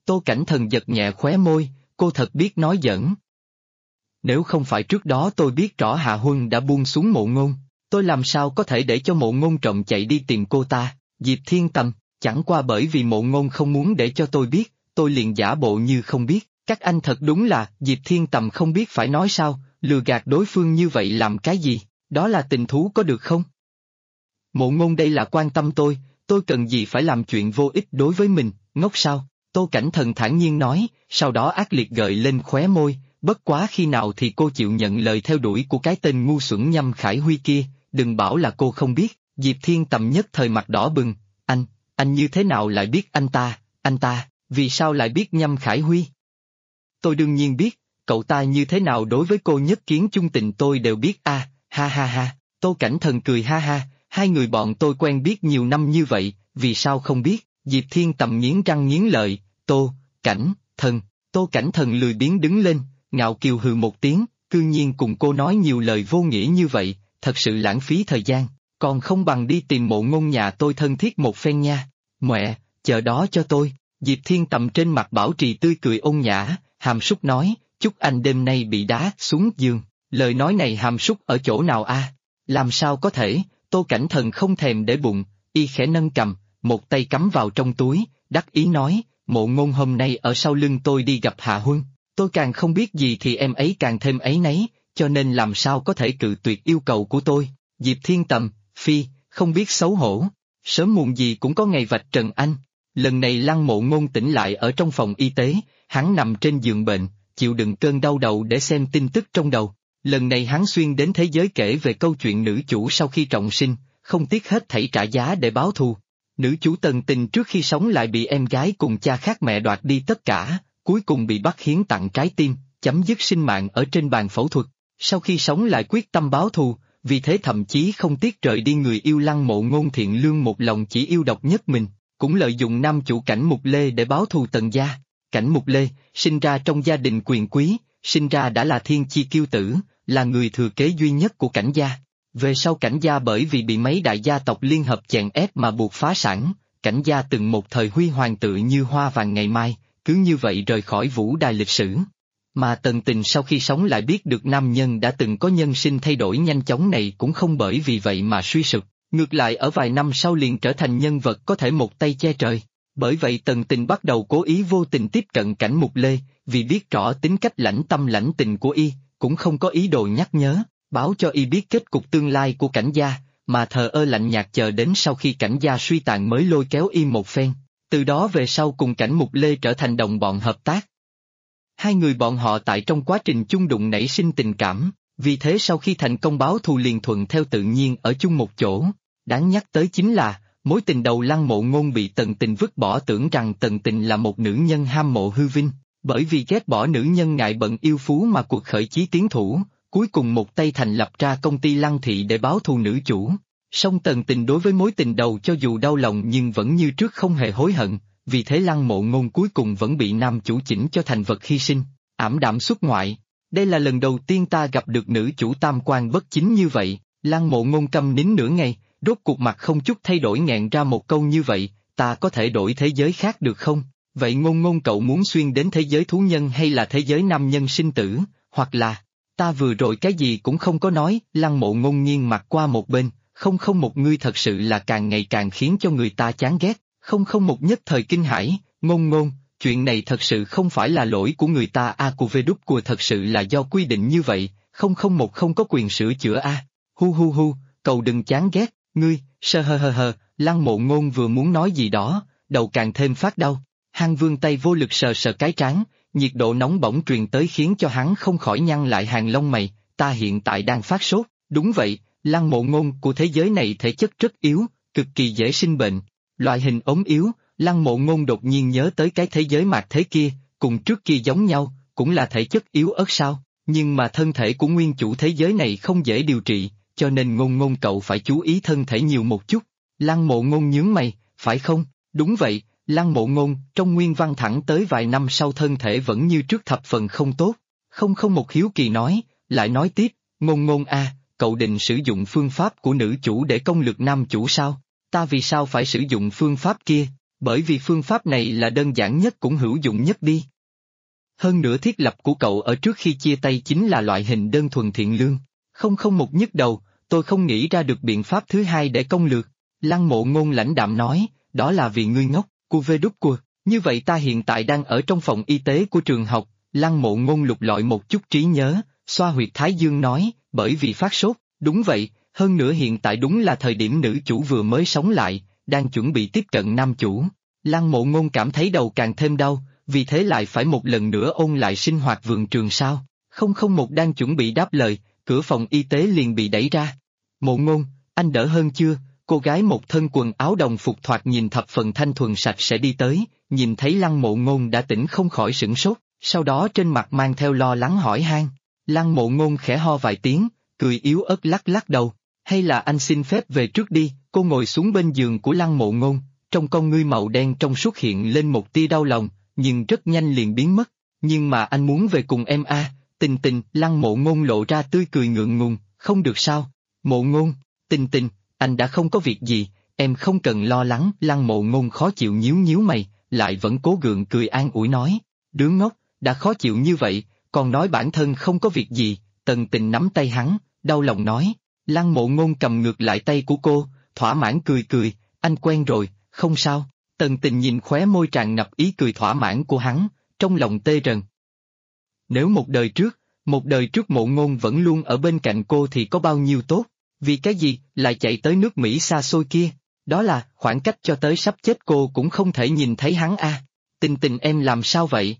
Speaker 2: Tô Cảnh Thần giật nhẹ khóe môi, cô thật biết nói giỡn. Nếu không phải trước đó tôi biết rõ Hạ Huân đã buông xuống Mộ Ngôn, tôi làm sao có thể để cho Mộ Ngôn trộm chạy đi tìm cô ta, Diệp Thiên Tầm, chẳng qua bởi vì Mộ Ngôn không muốn để cho tôi biết, tôi liền giả bộ như không biết, các anh thật đúng là, Diệp Thiên Tầm không biết phải nói sao, lừa gạt đối phương như vậy làm cái gì, đó là tình thú có được không? Mộ Ngôn đây là quan tâm tôi cần gì phải làm chuyện vô ích đối với mình, ngốc sao? Tô Cảnh Thần thản nhiên nói, sau đó ác liệt gợi lên khóe môi, bất quá khi nào thì cô chịu nhận lời theo đuổi của cái tên ngu xuẩn Nhâm Khải Huy kia, đừng bảo là cô không biết, Diệp Thiên Tầm nhất thời mặt đỏ bừng, anh như thế nào lại biết anh ta, vì sao lại biết Nhâm Khải Huy? Tôi đương nhiên biết, cậu ta như thế nào đối với cô nhất kiến chung tình tôi đều biết ha ha ha, Tô Cảnh Thần cười ha ha, hai người bọn tôi quen biết nhiều năm như vậy, vì sao không biết, Diệp Thiên Tầm nghiến răng nghiến lợi, Tô Cảnh Thần lười biếng đứng lên, ngạo kiều hừ một tiếng, cư nhiên cùng cô nói nhiều lời vô nghĩa như vậy, thật sự lãng phí thời gian, còn không bằng đi tìm Mộ Ngôn nhà tôi thân thiết một phen nha, mẹ, chờ đó cho tôi, Diệp Thiên Tầm trên mặt bảo trì tươi cười ôn nhã, hàm súc nói, chúc anh đêm nay bị đá xuống giường, lời nói này hàm súc ở chỗ nào làm sao có thể, Tô Cảnh Thần không thèm để bụng, y khẽ nâng cầm, một tay cắm vào trong túi, đắc ý nói, Mộ Ngôn hôm nay ở sau lưng tôi đi gặp Hạ Huân, tôi càng không biết gì thì em ấy càng thêm áy náy, cho nên làm sao có thể cự tuyệt yêu cầu của tôi, Diệp Thiên Tầm, phi, không biết xấu hổ, sớm muộn gì cũng có ngày vạch trần anh, lần này Lăng Mộ Ngôn tỉnh lại ở trong phòng y tế, hắn nằm trên giường bệnh, chịu đựng cơn đau đầu để xem tin tức trong đầu, lần này hắn xuyên đến thế giới kể về câu chuyện nữ chủ sau khi trọng sinh, không tiếc hết thảy trả giá để báo thù. Nữ chủ Tần Tình trước khi sống lại bị em gái cùng cha khác mẹ đoạt đi tất cả, cuối cùng bị bắt hiến tặng trái tim, chấm dứt sinh mạng ở trên bàn phẫu thuật. Sau khi sống lại quyết tâm báo thù, vì thế thậm chí không tiếc rời đi người yêu Lăng Mộ Ngôn thiện lương một lòng chỉ yêu độc nhất mình, cũng lợi dụng nam chủ Cảnh Mục Lê để báo thù Tần gia. Cảnh Mục Lê, sinh ra trong gia đình quyền quý, sinh ra đã là thiên chi kiêu tử, là người thừa kế duy nhất của Cảnh gia. Về sau Cảnh gia bởi vì bị mấy đại gia tộc liên hợp chèn ép mà buộc phá sản, Cảnh gia từng một thời huy hoàng tự như hoa vàng ngày mai, cứ như vậy rời khỏi vũ đài lịch sử. Mà Tần Tình sau khi sống lại biết được nam nhân đã từng có nhân sinh thay đổi nhanh chóng này cũng không bởi vì vậy mà suy sụp, ngược lại ở vài năm sau liền trở thành nhân vật có thể một tay che trời. Bởi vậy Tần Tình bắt đầu cố ý vô tình tiếp cận Cảnh Mục Lê, vì biết rõ tính cách lãnh tâm lãnh tình của y, cũng không có ý đồ nhắc nhớ, báo cho y biết kết cục tương lai của Cảnh gia, mà thờ ơ lạnh nhạt chờ đến sau khi Cảnh gia suy tàn mới lôi kéo y một phen, từ đó về sau cùng Cảnh Mục Lê trở thành đồng bọn hợp tác. Hai người bọn họ tại trong quá trình chung đụng nảy sinh tình cảm, vì thế sau khi thành công báo thù liền thuận theo tự nhiên ở chung một chỗ. Đáng nhắc tới chính là, mối tình đầu Lăng Mộ Ngôn bị Tần Tình vứt bỏ tưởng rằng Tần Tình là một nữ nhân ham mộ hư vinh, bởi vì ghét bỏ nữ nhân ngại bận yêu phú mà cuộc khởi chí tiến thủ, cuối cùng một tay thành lập ra công ty Lăng Thị để báo thù nữ chủ. Song Tần Tình đối với mối tình đầu cho dù đau lòng nhưng vẫn như trước không hề hối hận, vì thế Lăng Mộ Ngôn cuối cùng vẫn bị nam chủ chỉnh cho thành vật hy sinh, ảm đạm xuất ngoại. Đây là lần đầu tiên ta gặp được nữ chủ tam quan bất chính như vậy, Lăng Mộ Ngôn câm nín nửa ngày, rốt cuộc mặt không chút thay đổi nghẹn ra một câu như vậy, ta có thể đổi thế giới khác được không? Vậy Ngôn Ngôn cậu muốn xuyên đến thế giới thú nhân hay là thế giới nam nhân sinh tử, hoặc là, ta vừa rồi cái gì cũng không có nói, Lăng Mộ Ngôn nghiêng mặt qua một bên, không một ngươi thật sự là càng ngày càng khiến cho người ta chán ghét, không một nhất thời kinh hãi, Ngôn, chuyện này thật sự không phải là lỗi của người ta của Vđ của thật sự là do quy định như vậy, một không có quyền sửa chữa hu, cậu đừng chán ghét, ngươi, hờ, Lăng Mộ Ngôn vừa muốn nói gì đó, đầu càng thêm phát đau, hắn vươn tay vô lực sờ sờ cái trán, nhiệt độ nóng bỏng truyền tới khiến cho hắn không khỏi nhăn lại hàng lông mày, ta hiện tại đang phát sốt, đúng vậy, Lăng Mộ Ngôn của thế giới này thể chất rất yếu, cực kỳ dễ sinh bệnh, loại hình ốm yếu, Lăng Mộ Ngôn đột nhiên nhớ tới cái thế giới mạt thế kia, cùng trước kia giống nhau, cũng là thể chất yếu ớt sao, nhưng mà thân thể của nguyên chủ thế giới này không dễ điều trị, cho nên Ngôn cậu phải chú ý thân thể nhiều một chút. Lăng Mộ Ngôn nhướng mày, phải không? Đúng vậy, Lăng Mộ Ngôn trong nguyên văn thẳng tới vài năm sau thân thể vẫn như trước thập phần không tốt. Không một hiếu kỳ nói, lại nói tiếp, Ngôn cậu định sử dụng phương pháp của nữ chủ để công lược nam chủ sao? Ta vì sao phải sử dụng phương pháp kia? Bởi vì phương pháp này là đơn giản nhất cũng hữu dụng nhất đi. Hơn nữa thiết lập của cậu ở trước khi chia tay chính là loại hình đơn thuần thiện lương. Không một nhức đầu, tôi không nghĩ ra được biện pháp thứ hai để công lược. Lăng Mộ Ngôn lãnh đạm nói, đó là vì ngươi ngốc, cua. Như vậy ta hiện tại đang ở trong phòng y tế của trường học. Lăng Mộ Ngôn lục lọi một chút trí nhớ, xoa huyệt thái dương nói, bởi vì phát sốt, đúng vậy, hơn nữa hiện tại đúng là thời điểm nữ chủ vừa mới sống lại, đang chuẩn bị tiếp cận nam chủ. Lăng Mộ Ngôn cảm thấy đầu càng thêm đau, vì thế lại phải một lần nữa ôn lại sinh hoạt vườn trường sao. Không đang chuẩn bị đáp lời, cửa phòng y tế liền bị đẩy ra. Mộ Ngôn, anh đỡ hơn chưa? Cô gái một thân quần áo đồng phục thoạt nhìn thập phần thanh thuần sạch sẽ đi tới, nhìn thấy Lăng Mộ Ngôn đã tỉnh không khỏi sửng sốt, sau đó trên mặt mang theo lo lắng hỏi han. Lăng Mộ Ngôn khẽ ho vài tiếng, cười yếu ớt lắc đầu, hay là anh xin phép về trước đi. Cô ngồi xuống bên giường của Lăng Mộ Ngôn, trong con ngươi màu đen trong xuất hiện lên một tia đau lòng, nhưng rất nhanh liền biến mất. Nhưng mà anh muốn về cùng em à? Tình, Lăng Mộ Ngôn lộ ra tươi cười ngượng ngùng, không được sao? Mộ Ngôn, Tình, anh đã không có việc gì, em không cần lo lắng. Lăng Mộ Ngôn khó chịu nhíu mày, lại vẫn cố gượng cười an ủi nói, đứa ngốc, đã khó chịu như vậy, còn nói bản thân không có việc gì. Tần Tình nắm tay hắn, đau lòng nói. Lăng Mộ Ngôn cầm ngược lại tay của cô, thỏa mãn cười, anh quen rồi, không sao. Tần Tình nhìn khóe môi tràn ngập ý cười thỏa mãn của hắn, trong lòng tê rần. Nếu một đời trước Mộ Ngôn vẫn luôn ở bên cạnh cô thì có bao nhiêu tốt, vì cái gì lại chạy tới nước Mỹ xa xôi kia, đó là khoảng cách cho tới sắp chết cô cũng không thể nhìn thấy hắn à. Tình em làm sao vậy?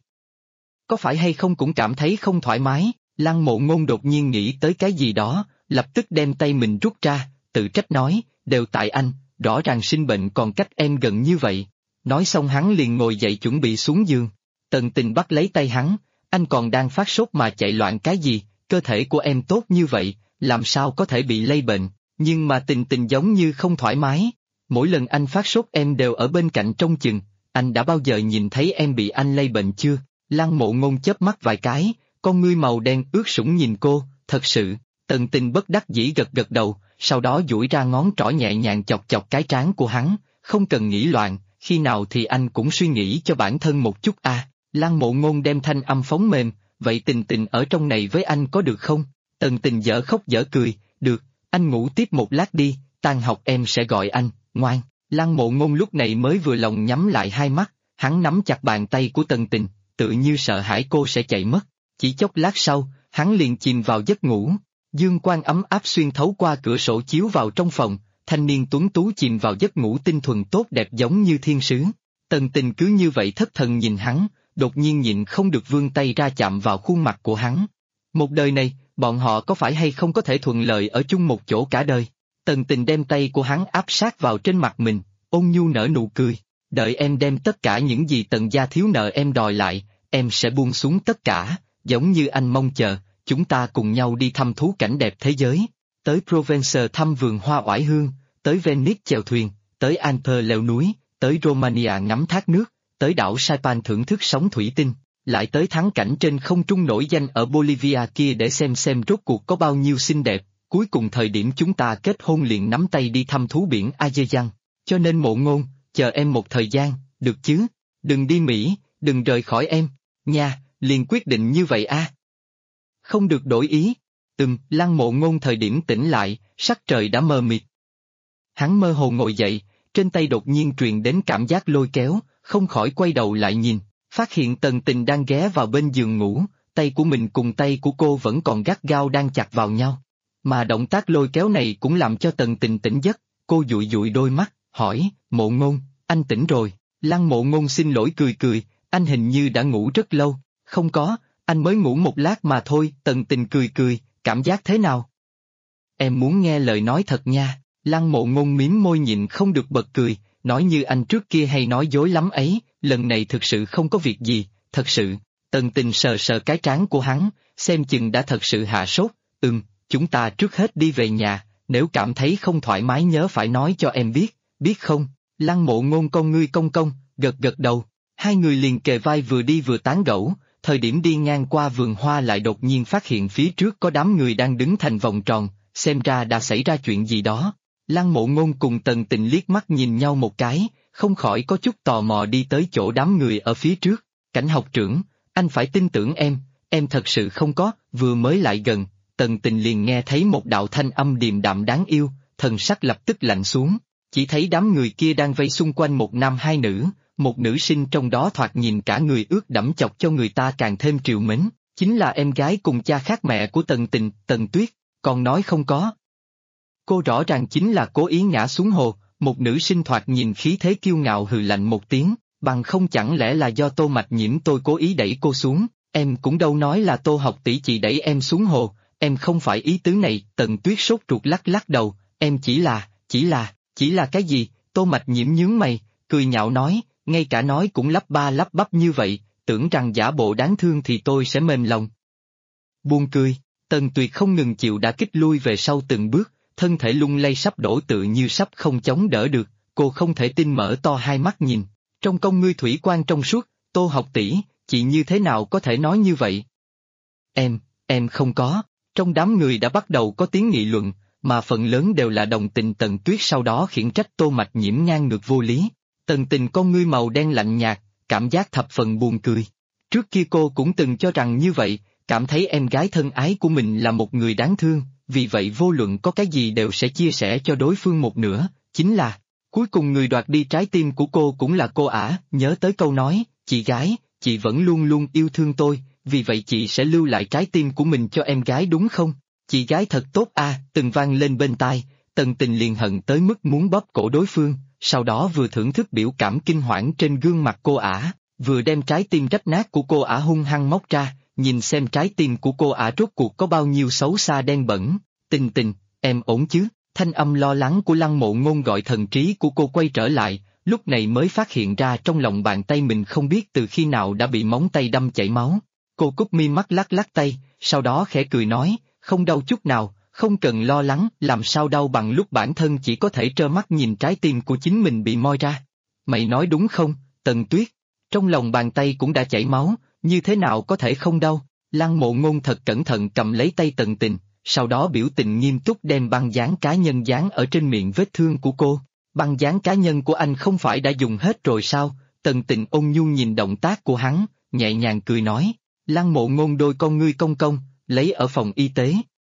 Speaker 2: Có phải hay không cũng cảm thấy không thoải mái? Lăng Mộ Ngôn đột nhiên nghĩ tới cái gì đó, lập tức đem tay mình rút ra, tự trách nói, đều tại anh, rõ ràng sinh bệnh còn cách em gần như vậy. Nói xong hắn liền ngồi dậy chuẩn bị xuống giường. Tần Tình bắt lấy tay hắn, anh còn đang phát sốt mà chạy loạn cái gì, cơ thể của em tốt như vậy, làm sao có thể bị lây bệnh, nhưng mà Tình giống như không thoải mái. Mỗi lần anh phát sốt em đều ở bên cạnh trông chừng, anh đã bao giờ nhìn thấy em bị anh lây bệnh chưa? Lăng Mộ Ngôn chớp mắt vài cái, con ngươi màu đen ướt sũng nhìn cô, thật sự. Tần Tình bất đắc dĩ gật đầu, sau đó duỗi ra ngón trỏ nhẹ nhàng chọc cái trán của hắn, không cần nghĩ loạn, khi nào thì anh cũng suy nghĩ cho bản thân một chút à. Lăng Mộ Ngôn đem thanh âm phóng mềm, vậy Tình ở trong này với anh có được không? Tần Tình dở khóc dở cười, được, anh ngủ tiếp một lát đi, tan học em sẽ gọi anh, ngoan. Lăng Mộ Ngôn lúc này mới vừa lòng nhắm lại hai mắt, hắn nắm chặt bàn tay của Tần Tình, tự như sợ hãi cô sẽ chạy mất. Chỉ chốc lát sau, hắn liền chìm vào giấc ngủ. Dương quang ấm áp xuyên thấu qua cửa sổ chiếu vào trong phòng, thanh niên tuấn tú chìm vào giấc ngủ tinh thuần tốt đẹp giống như thiên sứ. Tần Tình cứ như vậy thất thần nhìn hắn, đột nhiên nhịn không được vươn tay ra chạm vào khuôn mặt của hắn. Một đời này, bọn họ có phải hay không có thể thuận lợi ở chung một chỗ cả đời? Tần Tình đem tay của hắn áp sát vào trên mặt mình, ôn nhu nở nụ cười. Đợi em đem tất cả những gì Tần gia thiếu nợ em đòi lại, em sẽ buông xuống tất cả, giống như anh mong chờ. Chúng ta cùng nhau đi thăm thú cảnh đẹp thế giới, tới Provence thăm vườn hoa oải hương, tới Venice chèo thuyền, tới Alper leo núi, tới Romania ngắm thác nước, tới đảo Saipan thưởng thức sóng thủy tinh, lại tới thắng cảnh trên không trung nổi danh ở Bolivia kia để xem rốt cuộc có bao nhiêu xinh đẹp. Cuối cùng thời điểm chúng ta kết hôn liền nắm tay đi thăm thú biển Azerbaijan. Cho nên Mộ Ngôn, chờ em một thời gian, được chứ? Đừng đi Mỹ, đừng rời khỏi em, nha, liền quyết định như vậy à? Không được đổi ý. Lăng Mộ Ngôn thời điểm tỉnh lại, sắc trời đã mờ mịt. Hắn mơ hồ ngồi dậy, trên tay đột nhiên truyền đến cảm giác lôi kéo, không khỏi quay đầu lại nhìn, phát hiện Tần Tình đang ghé vào bên giường ngủ, tay của mình cùng tay của cô vẫn còn gắt gao đang chặt vào nhau. Mà động tác lôi kéo này cũng làm cho Tần Tình tỉnh giấc, cô dụi đôi mắt, hỏi, Mộ Ngôn, anh tỉnh rồi? Lăng Mộ Ngôn xin lỗi cười, anh hình như đã ngủ rất lâu. Không có, anh mới ngủ một lát mà thôi. Tần Tình cười, cảm giác thế nào? Em muốn nghe lời nói thật nha. Lăng Mộ Ngôn mím môi nhịn không được bật cười, nói như anh trước kia hay nói dối lắm ấy, lần này thực sự không có việc gì, thật sự. Tần Tình sờ cái trán của hắn, xem chừng đã thật sự hạ sốt. Chúng ta trước hết đi về nhà, nếu cảm thấy không thoải mái nhớ phải nói cho em biết không? Lăng Mộ Ngôn con ngươi cong, gật đầu. Hai người liền kề vai vừa đi vừa tán gẫu. Thời điểm đi ngang qua vườn hoa lại đột nhiên phát hiện phía trước có đám người đang đứng thành vòng tròn, xem ra đã xảy ra chuyện gì đó. Lăng Mộ Ngôn cùng Tần Tình liếc mắt nhìn nhau một cái, không khỏi có chút tò mò đi tới chỗ đám người ở phía trước. Cảnh học trưởng, anh phải tin tưởng em thật sự không có, vừa mới lại gần, Tần Tình liền nghe thấy một đạo thanh âm điềm đạm đáng yêu, thần sắc lập tức lạnh xuống, chỉ thấy đám người kia đang vây xung quanh một nam hai nữ, một nữ sinh trong đó thoạt nhìn cả người ướt đẫm chọc cho người ta càng thêm trìu mến, chính là em gái cùng cha khác mẹ của Tần Tình, Tần Tuyết, còn nói không có. Cô rõ ràng chính là cố ý ngã xuống hồ, một nữ sinh thoạt nhìn khí thế kiêu ngạo hừ lạnh một tiếng, bằng không chẳng lẽ là do Tô Mạch Nhiễm tôi cố ý đẩy cô xuống, em cũng đâu nói là Tô học tỷ chị đẩy em xuống hồ, em không phải ý tứ này. Tần Tuyết sốt ruột lắc lắc đầu, em chỉ là cái gì? Tô Mạch Nhiễm nhướng mày, cười nhạo nói, ngay cả nói cũng lắp ba lắp bắp như vậy, tưởng rằng giả bộ đáng thương thì tôi sẽ mềm lòng. Buông cười, Tần Tuyệt không ngừng chịu đả kích lui về sau từng bước, thân thể lung lay sắp đổ tự như sắp không chống đỡ được, cô không thể tin mở to hai mắt nhìn, trong con ngươi thủy quan trong suốt, Tô học tỷ, chị như thế nào có thể nói như vậy? Em không có, trong đám người đã bắt đầu có tiếng nghị luận, mà phần lớn đều là đồng tình. Tần Tuyết sau đó khiển trách Tô Mạch Nhiễm ngang ngược vô lý, Tần Tình con ngươi màu đen lạnh nhạt, cảm giác thập phần buồn cười. Trước kia cô cũng từng cho rằng như vậy, cảm thấy em gái thân ái của mình là một người đáng thương, vì vậy vô luận có cái gì đều sẽ chia sẻ cho đối phương một nửa, chính là, cuối cùng người đoạt đi trái tim của cô cũng là cô ả. Nhớ tới câu nói, chị gái, chị vẫn luôn luôn yêu thương tôi, vì vậy chị sẽ lưu lại trái tim của mình cho em gái đúng không? Chị gái thật tốt a, từng vang lên bên tai, Tần Tình liền hận tới mức muốn bóp cổ đối phương, sau đó vừa thưởng thức biểu cảm kinh hoảng trên gương mặt cô ả, vừa đem trái tim rách nát của cô ả hung hăng móc ra, nhìn xem trái tim của cô ả rốt cuộc có bao nhiêu xấu xa đen bẩn. Tình Tình, em ổn chứ? Thanh âm lo lắng của Lăng Mộ Ngôn gọi thần trí của cô quay trở lại, lúc này mới phát hiện ra trong lòng bàn tay mình không biết từ khi nào đã bị móng tay đâm chảy máu. Cô cúp mi mắt lắc lắc tay, sau đó khẽ cười nói, không đau chút nào, không cần lo lắng, làm sao đau bằng lúc bản thân chỉ có thể trơ mắt nhìn trái tim của chính mình bị moi ra. Mày nói đúng không, Tần Tuyết? Trong lòng bàn tay cũng đã chảy máu, như thế nào có thể không đau? Lăng Mộ Ngôn thật cẩn thận cầm lấy tay Tần Tình, sau đó biểu tình nghiêm túc đem băng dán cá nhân dán ở trên miệng vết thương của cô. Băng dán cá nhân của anh không phải đã dùng hết rồi sao? Tần Tình ôn nhu nhìn động tác của hắn, nhẹ nhàng cười nói. Lăng Mộ Ngôn đôi con ngươi cong cong, lấy ở phòng y tế.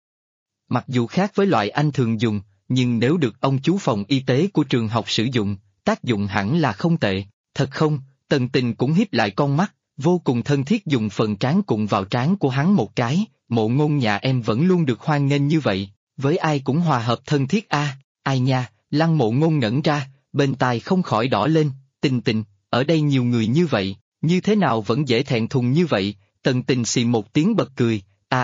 Speaker 2: Mặc dù khác với loại anh thường dùng, nhưng nếu được ông chú phòng y tế của trường học sử dụng, tác dụng hẳn là không tệ. Thật không? Tần Tình cũng híp lại con mắt, vô cùng thân thiết dùng phần trán cụng vào trán của hắn một cái. Mộ Ngôn nhà em vẫn luôn được hoan nghênh như vậy, với ai cũng hòa hợp thân thiết a. Ai nha? Lăng Mộ Ngôn ngẩn ra, bên tai không khỏi đỏ lên. Tình Tình, ở đây nhiều người như vậy, như thế nào vẫn dễ thẹn thùng như vậy? Tần Tình xì một tiếng bật cười,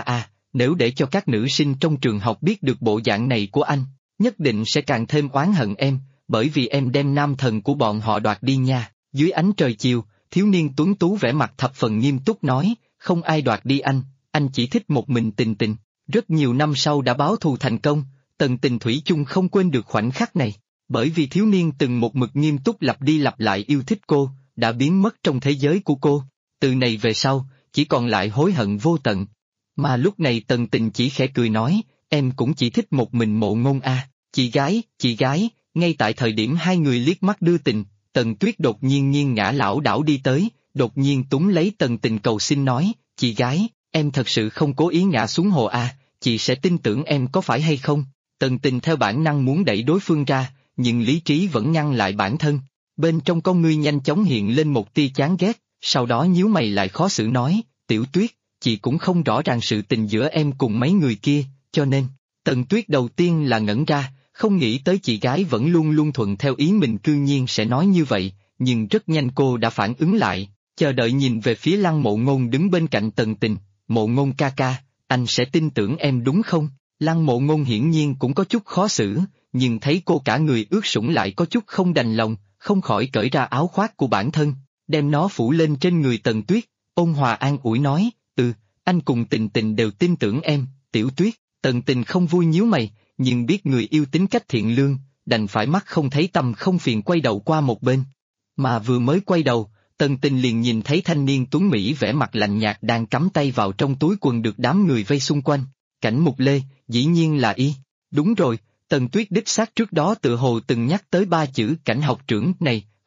Speaker 2: nếu để cho các nữ sinh trong trường học biết được bộ dạng này của anh, nhất định sẽ càng thêm oán hận em, bởi vì em đem nam thần của bọn họ đoạt đi nha. Dưới ánh trời chiều, thiếu niên tuấn tú vẻ mặt thập phần nghiêm túc nói, không ai đoạt đi anh chỉ thích một mình Tình Tình. Rất nhiều năm sau đã báo thù thành công, Tần Tình thủy chung không quên được khoảnh khắc này, bởi vì thiếu niên từng một mực nghiêm túc lặp đi lặp lại yêu thích cô, đã biến mất trong thế giới của cô. Từ này về sau, chỉ còn lại hối hận vô tận. Mà lúc này Tần Tình chỉ khẽ cười nói, em cũng chỉ thích một mình Mộ Ngôn a. Chị gái, ngay tại thời điểm hai người liếc mắt đưa tình, Tần Tuyết đột nhiên nghiêng ngã lảo đảo đi tới, đột nhiên túm lấy Tần Tình cầu xin nói, chị gái, em thật sự không cố ý ngã xuống hồ a, chị sẽ tin tưởng em có phải hay không? Tần Tình theo bản năng muốn đẩy đối phương ra, nhưng lý trí vẫn ngăn lại bản thân. Bên trong con ngươi nhanh chóng hiện lên một tia chán ghét, sau đó nhíu mày lại khó xử nói, Tiểu Tuyết, chị cũng không rõ ràng sự tình giữa em cùng mấy người kia, cho nên, Tần Tuyết đầu tiên là ngẩn ra, không nghĩ tới chị gái vẫn luôn luôn thuận theo ý mình cư nhiên sẽ nói như vậy, nhưng rất nhanh cô đã phản ứng lại, chờ đợi nhìn về phía Lăng Mộ Ngôn đứng bên cạnh Tần Tình. Mộ Ngôn ca ca, anh sẽ tin tưởng em đúng không? Lăng Mộ Ngôn hiển nhiên cũng có chút khó xử, nhưng thấy cô cả người ướt sũng lại có chút không đành lòng, không khỏi cởi ra áo khoác của bản thân, đem nó phủ lên trên người Tần Tuyết, ôn hòa an ủi nói, anh cùng Tình Tình đều tin tưởng em, Tiểu Tuyết. Tần Tình không vui nhíu mày, nhưng biết người yêu tính cách thiện lương, đành phải mắt không thấy tâm không phiền quay đầu qua một bên. Mà vừa mới quay đầu, Tần Tình liền nhìn thấy thanh niên tuấn Mỹ vẻ mặt lạnh nhạt đang cắm tay vào trong túi quần được đám người vây xung quanh. Cảnh Mục Lê, dĩ nhiên là y. Đúng rồi, Tần Tuyết đích xác trước đó tự hồ từng nhắc tới ba chữ cảnh học trưởng này,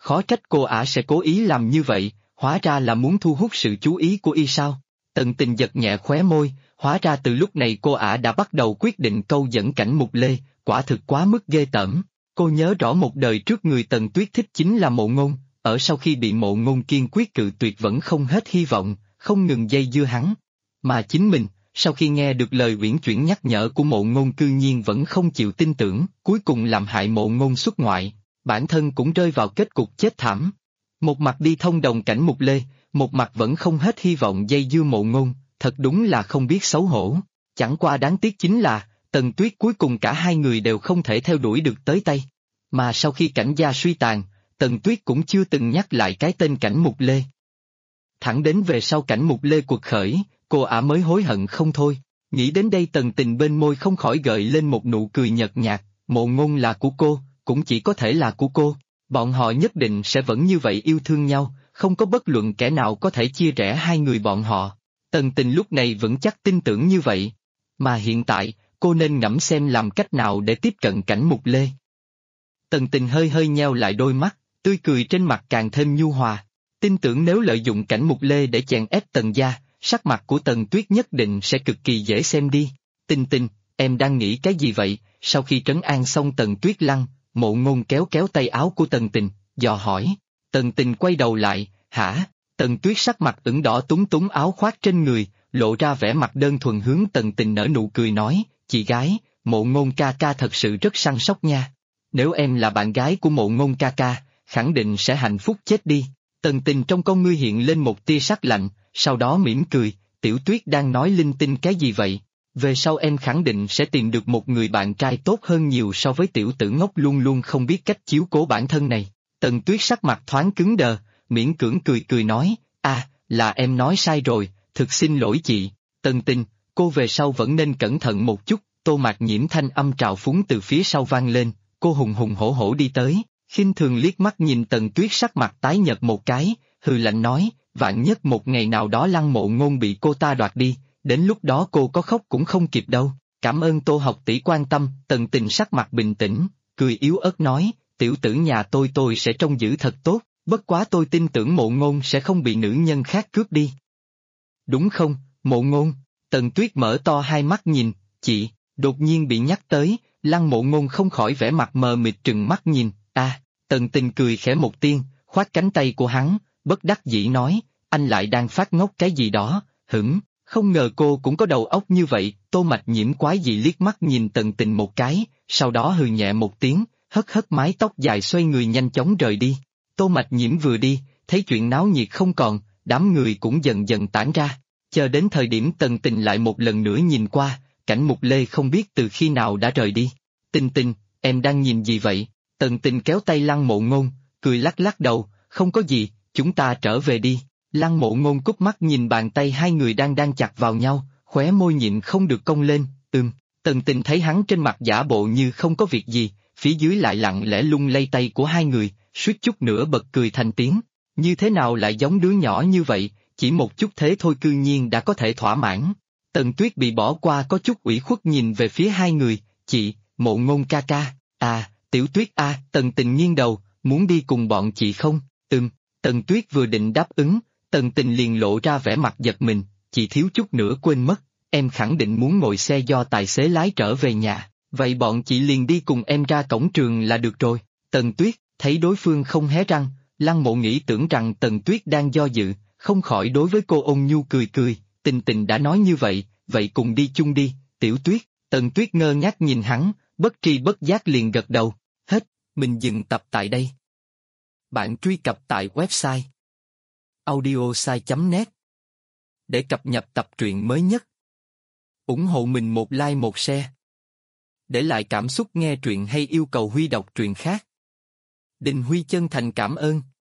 Speaker 2: khó trách cô ả sẽ cố ý làm như vậy, hóa ra là muốn thu hút sự chú ý của y sao. Tần Tình giật nhẹ khóe môi, hóa ra từ lúc này cô ả đã bắt đầu quyết định câu dẫn Cảnh Mục Lê, quả thực quá mức ghê tởm. Cô nhớ rõ một đời trước người Tần Tuyết thích chính là Mộ Ngôn, ở sau khi bị Mộ Ngôn kiên quyết cự tuyệt vẫn không hết hy vọng, không ngừng dây dưa hắn. Mà chính mình, sau khi nghe được lời uyển chuyển nhắc nhở của Mộ Ngôn cư nhiên vẫn không chịu tin tưởng, cuối cùng làm hại Mộ Ngôn xuất ngoại, bản thân cũng rơi vào kết cục chết thảm. Một mặt đi thông đồng Cảnh Mục Lê, một mặt vẫn không hết hy vọng dây dưa Mộ Ngôn, thật đúng là không biết xấu hổ. Chẳng qua đáng tiếc chính là, Tần Tuyết cuối cùng cả hai người đều không thể theo đuổi được tới tay. Mà sau khi Cảnh gia suy tàn, Tần Tuyết cũng chưa từng nhắc lại cái tên Cảnh Mục Lê. Thẳng đến về sau Cảnh Mục Lê quật khởi, cô ả mới hối hận không thôi. Nghĩ đến đây Tần Tình bên môi không khỏi gợi lên một nụ cười nhợt nhạt, Mộ Ngôn là của cô, cũng chỉ có thể là của cô. Bọn họ nhất định sẽ vẫn như vậy yêu thương nhau, không có bất luận kẻ nào có thể chia rẽ hai người bọn họ. Tần Tình lúc này vẫn chắc tin tưởng như vậy. Mà hiện tại, cô nên ngẫm xem làm cách nào để tiếp cận Cảnh Mục Lê. Tần Tình hơi hơi nheo lại đôi mắt, tươi cười trên mặt càng thêm nhu hòa. Tin tưởng nếu lợi dụng Cảnh Mục Lê để chèn ép Tần gia, sắc mặt của Tần Tuyết nhất định sẽ cực kỳ dễ xem đi. Tình Tình, em đang nghĩ cái gì vậy? Sau khi trấn an xong Tần Tuyết lăng, Mộ Ngôn kéo kéo tay áo của Tần Tình, dò hỏi. Tần Tình quay đầu lại, hả? Tần Tuyết sắc mặt ửng đỏ túng túng áo khoác trên người, lộ ra vẻ mặt đơn thuần hướng Tần Tình nở nụ cười nói, chị gái, Mộ Ngôn ca ca thật sự rất săn sóc nha. Nếu em là bạn gái của Mộ Ngôn ca ca, khẳng định sẽ hạnh phúc chết đi. Tần Tình trong con ngươi hiện lên một tia sắc lạnh, sau đó mỉm cười, Tiểu Tuyết đang nói linh tinh cái gì vậy? Về sau em khẳng định sẽ tìm được một người bạn trai tốt hơn nhiều so với tiểu tử ngốc luôn luôn không biết cách chiếu cố bản thân này. Tần Tuyết sắc mặt thoáng cứng đờ, miễn cưỡng cười cười nói, là em nói sai rồi, thực xin lỗi chị. Tần Tình, cô về sau vẫn nên cẩn thận một chút. Tô Mạc Nhiễm thanh âm trào phúng từ phía sau vang lên, cô hùng hùng hổ hổ đi tới, khinh thường liếc mắt nhìn Tần Tuyết sắc mặt tái nhợt một cái, hừ lạnh nói, vạn nhất một ngày nào đó Lăng Mộ Ngôn bị cô ta đoạt đi, đến lúc đó cô có khóc cũng không kịp đâu. Cảm ơn Tô học tỷ quan tâm. Tần Tình sắc mặt bình tĩnh, cười yếu ớt nói, tiểu tử nhà tôi sẽ trông giữ thật tốt, bất quá tôi tin tưởng Mộ Ngôn sẽ không bị nữ nhân khác cướp đi. Đúng không, Mộ Ngôn? Tần Tuyết mở to hai mắt nhìn, chị, đột nhiên bị nhắc tới, Lăng Mộ Ngôn không khỏi vẻ mặt mờ mịt trừng mắt nhìn, Tần Tình cười khẽ một tiếng, khoát cánh tay của hắn, bất đắc dĩ nói, anh lại đang phát ngốc cái gì đó, không ngờ cô cũng có đầu óc như vậy. Tô Mạch Nhiễm quái dị liếc mắt nhìn Tần Tình một cái, sau đó hừ nhẹ một tiếng, hất hất mái tóc dài xoay người nhanh chóng rời đi. Tô Mạch Nhiễm vừa đi, thấy chuyện náo nhiệt không còn, đám người cũng dần dần tản ra. Chờ đến thời điểm Tần Tình lại một lần nữa nhìn qua, Cảnh Mục Lê không biết từ khi nào đã rời đi. Tình Tình, em đang nhìn gì vậy? Tần Tình kéo tay Lăng Mộ Ngôn, cười lắc lắc đầu, không có gì, chúng ta trở về đi. Lăng Mộ Ngôn cúp mắt nhìn bàn tay hai người đang chặt vào nhau, khóe môi nhịn không được cong lên, Tần Tình thấy hắn trên mặt giả bộ như không có việc gì, phía dưới lại lặng lẽ lung lay tay của hai người, suýt chút nữa bật cười thành tiếng. Như thế nào lại giống đứa nhỏ như vậy, chỉ một chút thế thôi cư nhiên đã có thể thỏa mãn. Tần Tuyết bị bỏ qua có chút ủy khuất nhìn về phía hai người, chị, Mộ Ngôn ca ca, Tiểu Tuyết Tần Tình nghiêng đầu, muốn đi cùng bọn chị không? Tần Tuyết vừa định đáp ứng, Tần Tình liền lộ ra vẻ mặt giật mình, chị thiếu chút nữa quên mất, em khẳng định muốn ngồi xe do tài xế lái trở về nhà, vậy bọn chị liền đi cùng em ra cổng trường là được rồi. Tần Tuyết, thấy đối phương không hé răng, Lăng Mộ nghĩ tưởng rằng Tần Tuyết đang do dự, không khỏi đối với cô ôn nhu cười cười, Tình Tình đã nói như vậy, vậy cùng đi chung đi, Tiểu Tuyết. Tần Tuyết ngơ ngác nhìn hắn, bất tri bất giác liền gật đầu, hết, mình dừng tập tại đây. Bạn truy cập tại website audiosai.net để cập nhật tập truyện mới nhất. Ủng hộ mình một like một share. Để lại cảm xúc nghe truyện hay yêu cầu Huy đọc truyện khác. Đình Huy chân thành cảm ơn.